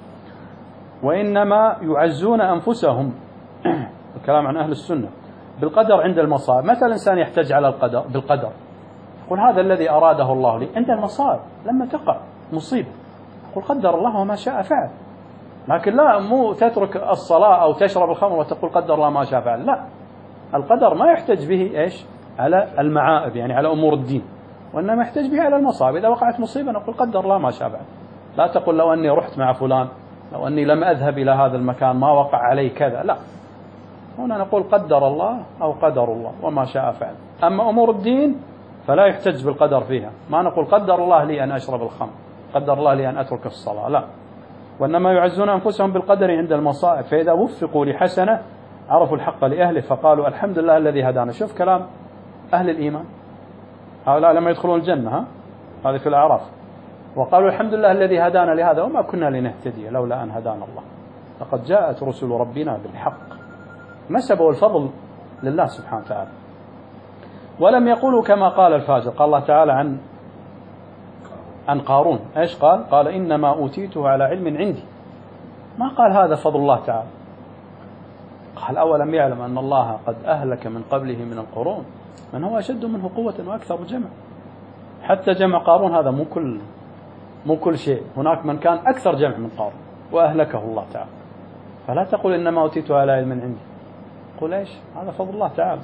وإنما يعزون أنفسهم الكلام عن أهل السنة بالقدر عند المصائب. متى الإنسان يحتج على القدر بالقدر؟ يقول هذا الذي أراده الله لي. عند المصائب لما تقع مصيبة يقول قدر الله وما شاء فعل، لكن لا مو تترك الصلاة أو تشرب الخمر وتقول قدر الله ما شاء فعل. لا، القدر ما يحتج به إيش على المعائب، يعني على أمور الدين، وإنما يحتج به على المصائب. إذا وقعت مصيبة نقول قدر الله ما شاء فعل. لا تقول لو أني رحت مع فلان، لو أني لم أذهب إلى هذا المكان ما وقع علي كذا. لا، هنا نقول قدر الله أو قدر الله وما شاء فعل. أما أمور الدين فلا يحتج بالقدر فيها، ما نقول قدر الله لي أن أشرب الخمر، قدر الله لي أن أترك الصلاة، لا. وإنما يعزون أنفسهم بالقدر عند المصائب، فإذا وفقوا لحسنة عرفوا الحق لأهله فقالوا الحمد لله الذي هدانا. شوف كلام أهل الإيمان هؤلاء لما يدخلون الجنة، هذه في الأعراف، وقالوا الحمد لله الذي هدانا لهذا وما كنا لنهتدي لولا أن هدانا الله، لقد جاءت رسل ربنا بالحق. نسبوا الفضل لله سبحانه وتعالى. ولم يقولوا كما قال الفاجر. قال الله تعالى عن قارون ايش قال؟ قال إنما أوتيته على علم عندي. ما قال هذا فضل الله تعالى، قال أولم يعلم أن الله قد أهلك من قبله من القرون من هو أشد منه قوة وأكثر جمع. حتى جمع قارون هذا مو كل شيء، هناك من كان أكثر جمع من قارون وأهلكه الله تعالى. فلا تقول إنما أوتيته على علم عندي، قل إيش هذا فضل الله تعالى.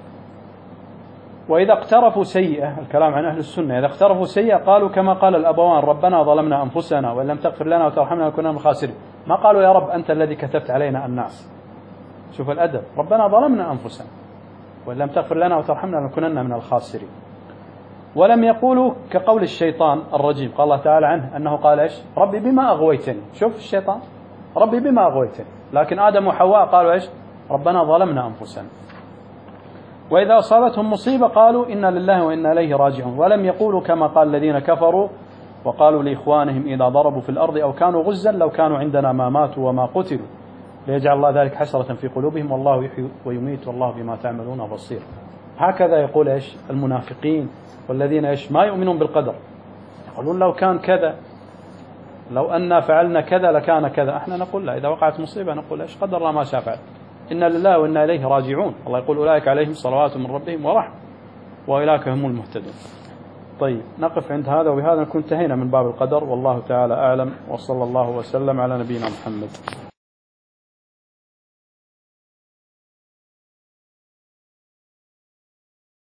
وإذا اقترفوا سيئة، الكلام عن أهل السنة، إذا اقترفوا سيئة قالوا كما قال الأبوان ربنا ظلمنا أنفسنا وإن لم تغفر لنا وترحمنا لنكونن من الخاسرين. ما قالوا يا رب أنت الذي كتبت علينا الناس. شوف الأدب، ربنا ظلمنا أنفسنا وإن لم تغفر لنا وترحمنا لنكونن من الخاسرين. ولم يقولوا كقول الشيطان الرجيم، قال الله تعالى عنه أنه قال إيش؟ ربي بما أغويتني. شوف الشيطان ربي بما أغويتني، لكن آدم وحواء قالوا إيش؟ ربنا ظلمنا أنفسنا. وإذا أصابتهم مصيبة قالوا إنا لله وإنا إليه راجعون. ولم يقولوا كما قال الذين كفروا وقالوا لإخوانهم إذا ضربوا في الأرض أو كانوا غزا لو كانوا عندنا ما ماتوا وما قتلوا ليجعل الله ذلك حسرة في قلوبهم والله يحيي ويميت والله بما تعملون بصير. هكذا يقول إيش المنافقين والذين إيش ما يؤمنون بالقدر، يقولون لو كان كذا، لو أننا فعلنا كذا لكان كذا. احنا نقول لا، إذا وقعت مصيبة نقول إيش قدر الله ما شاء فعل، إنا لله وإنا إليه راجعون. الله يقول أولئك عليهم صلوات من ربهم ورحمة وأولئك هم المهتدون. طيب نقف عند هذا، وبهذا نكون انتهينا من باب القدر، والله تعالى أعلم، وصلى الله وسلم على نبينا محمد.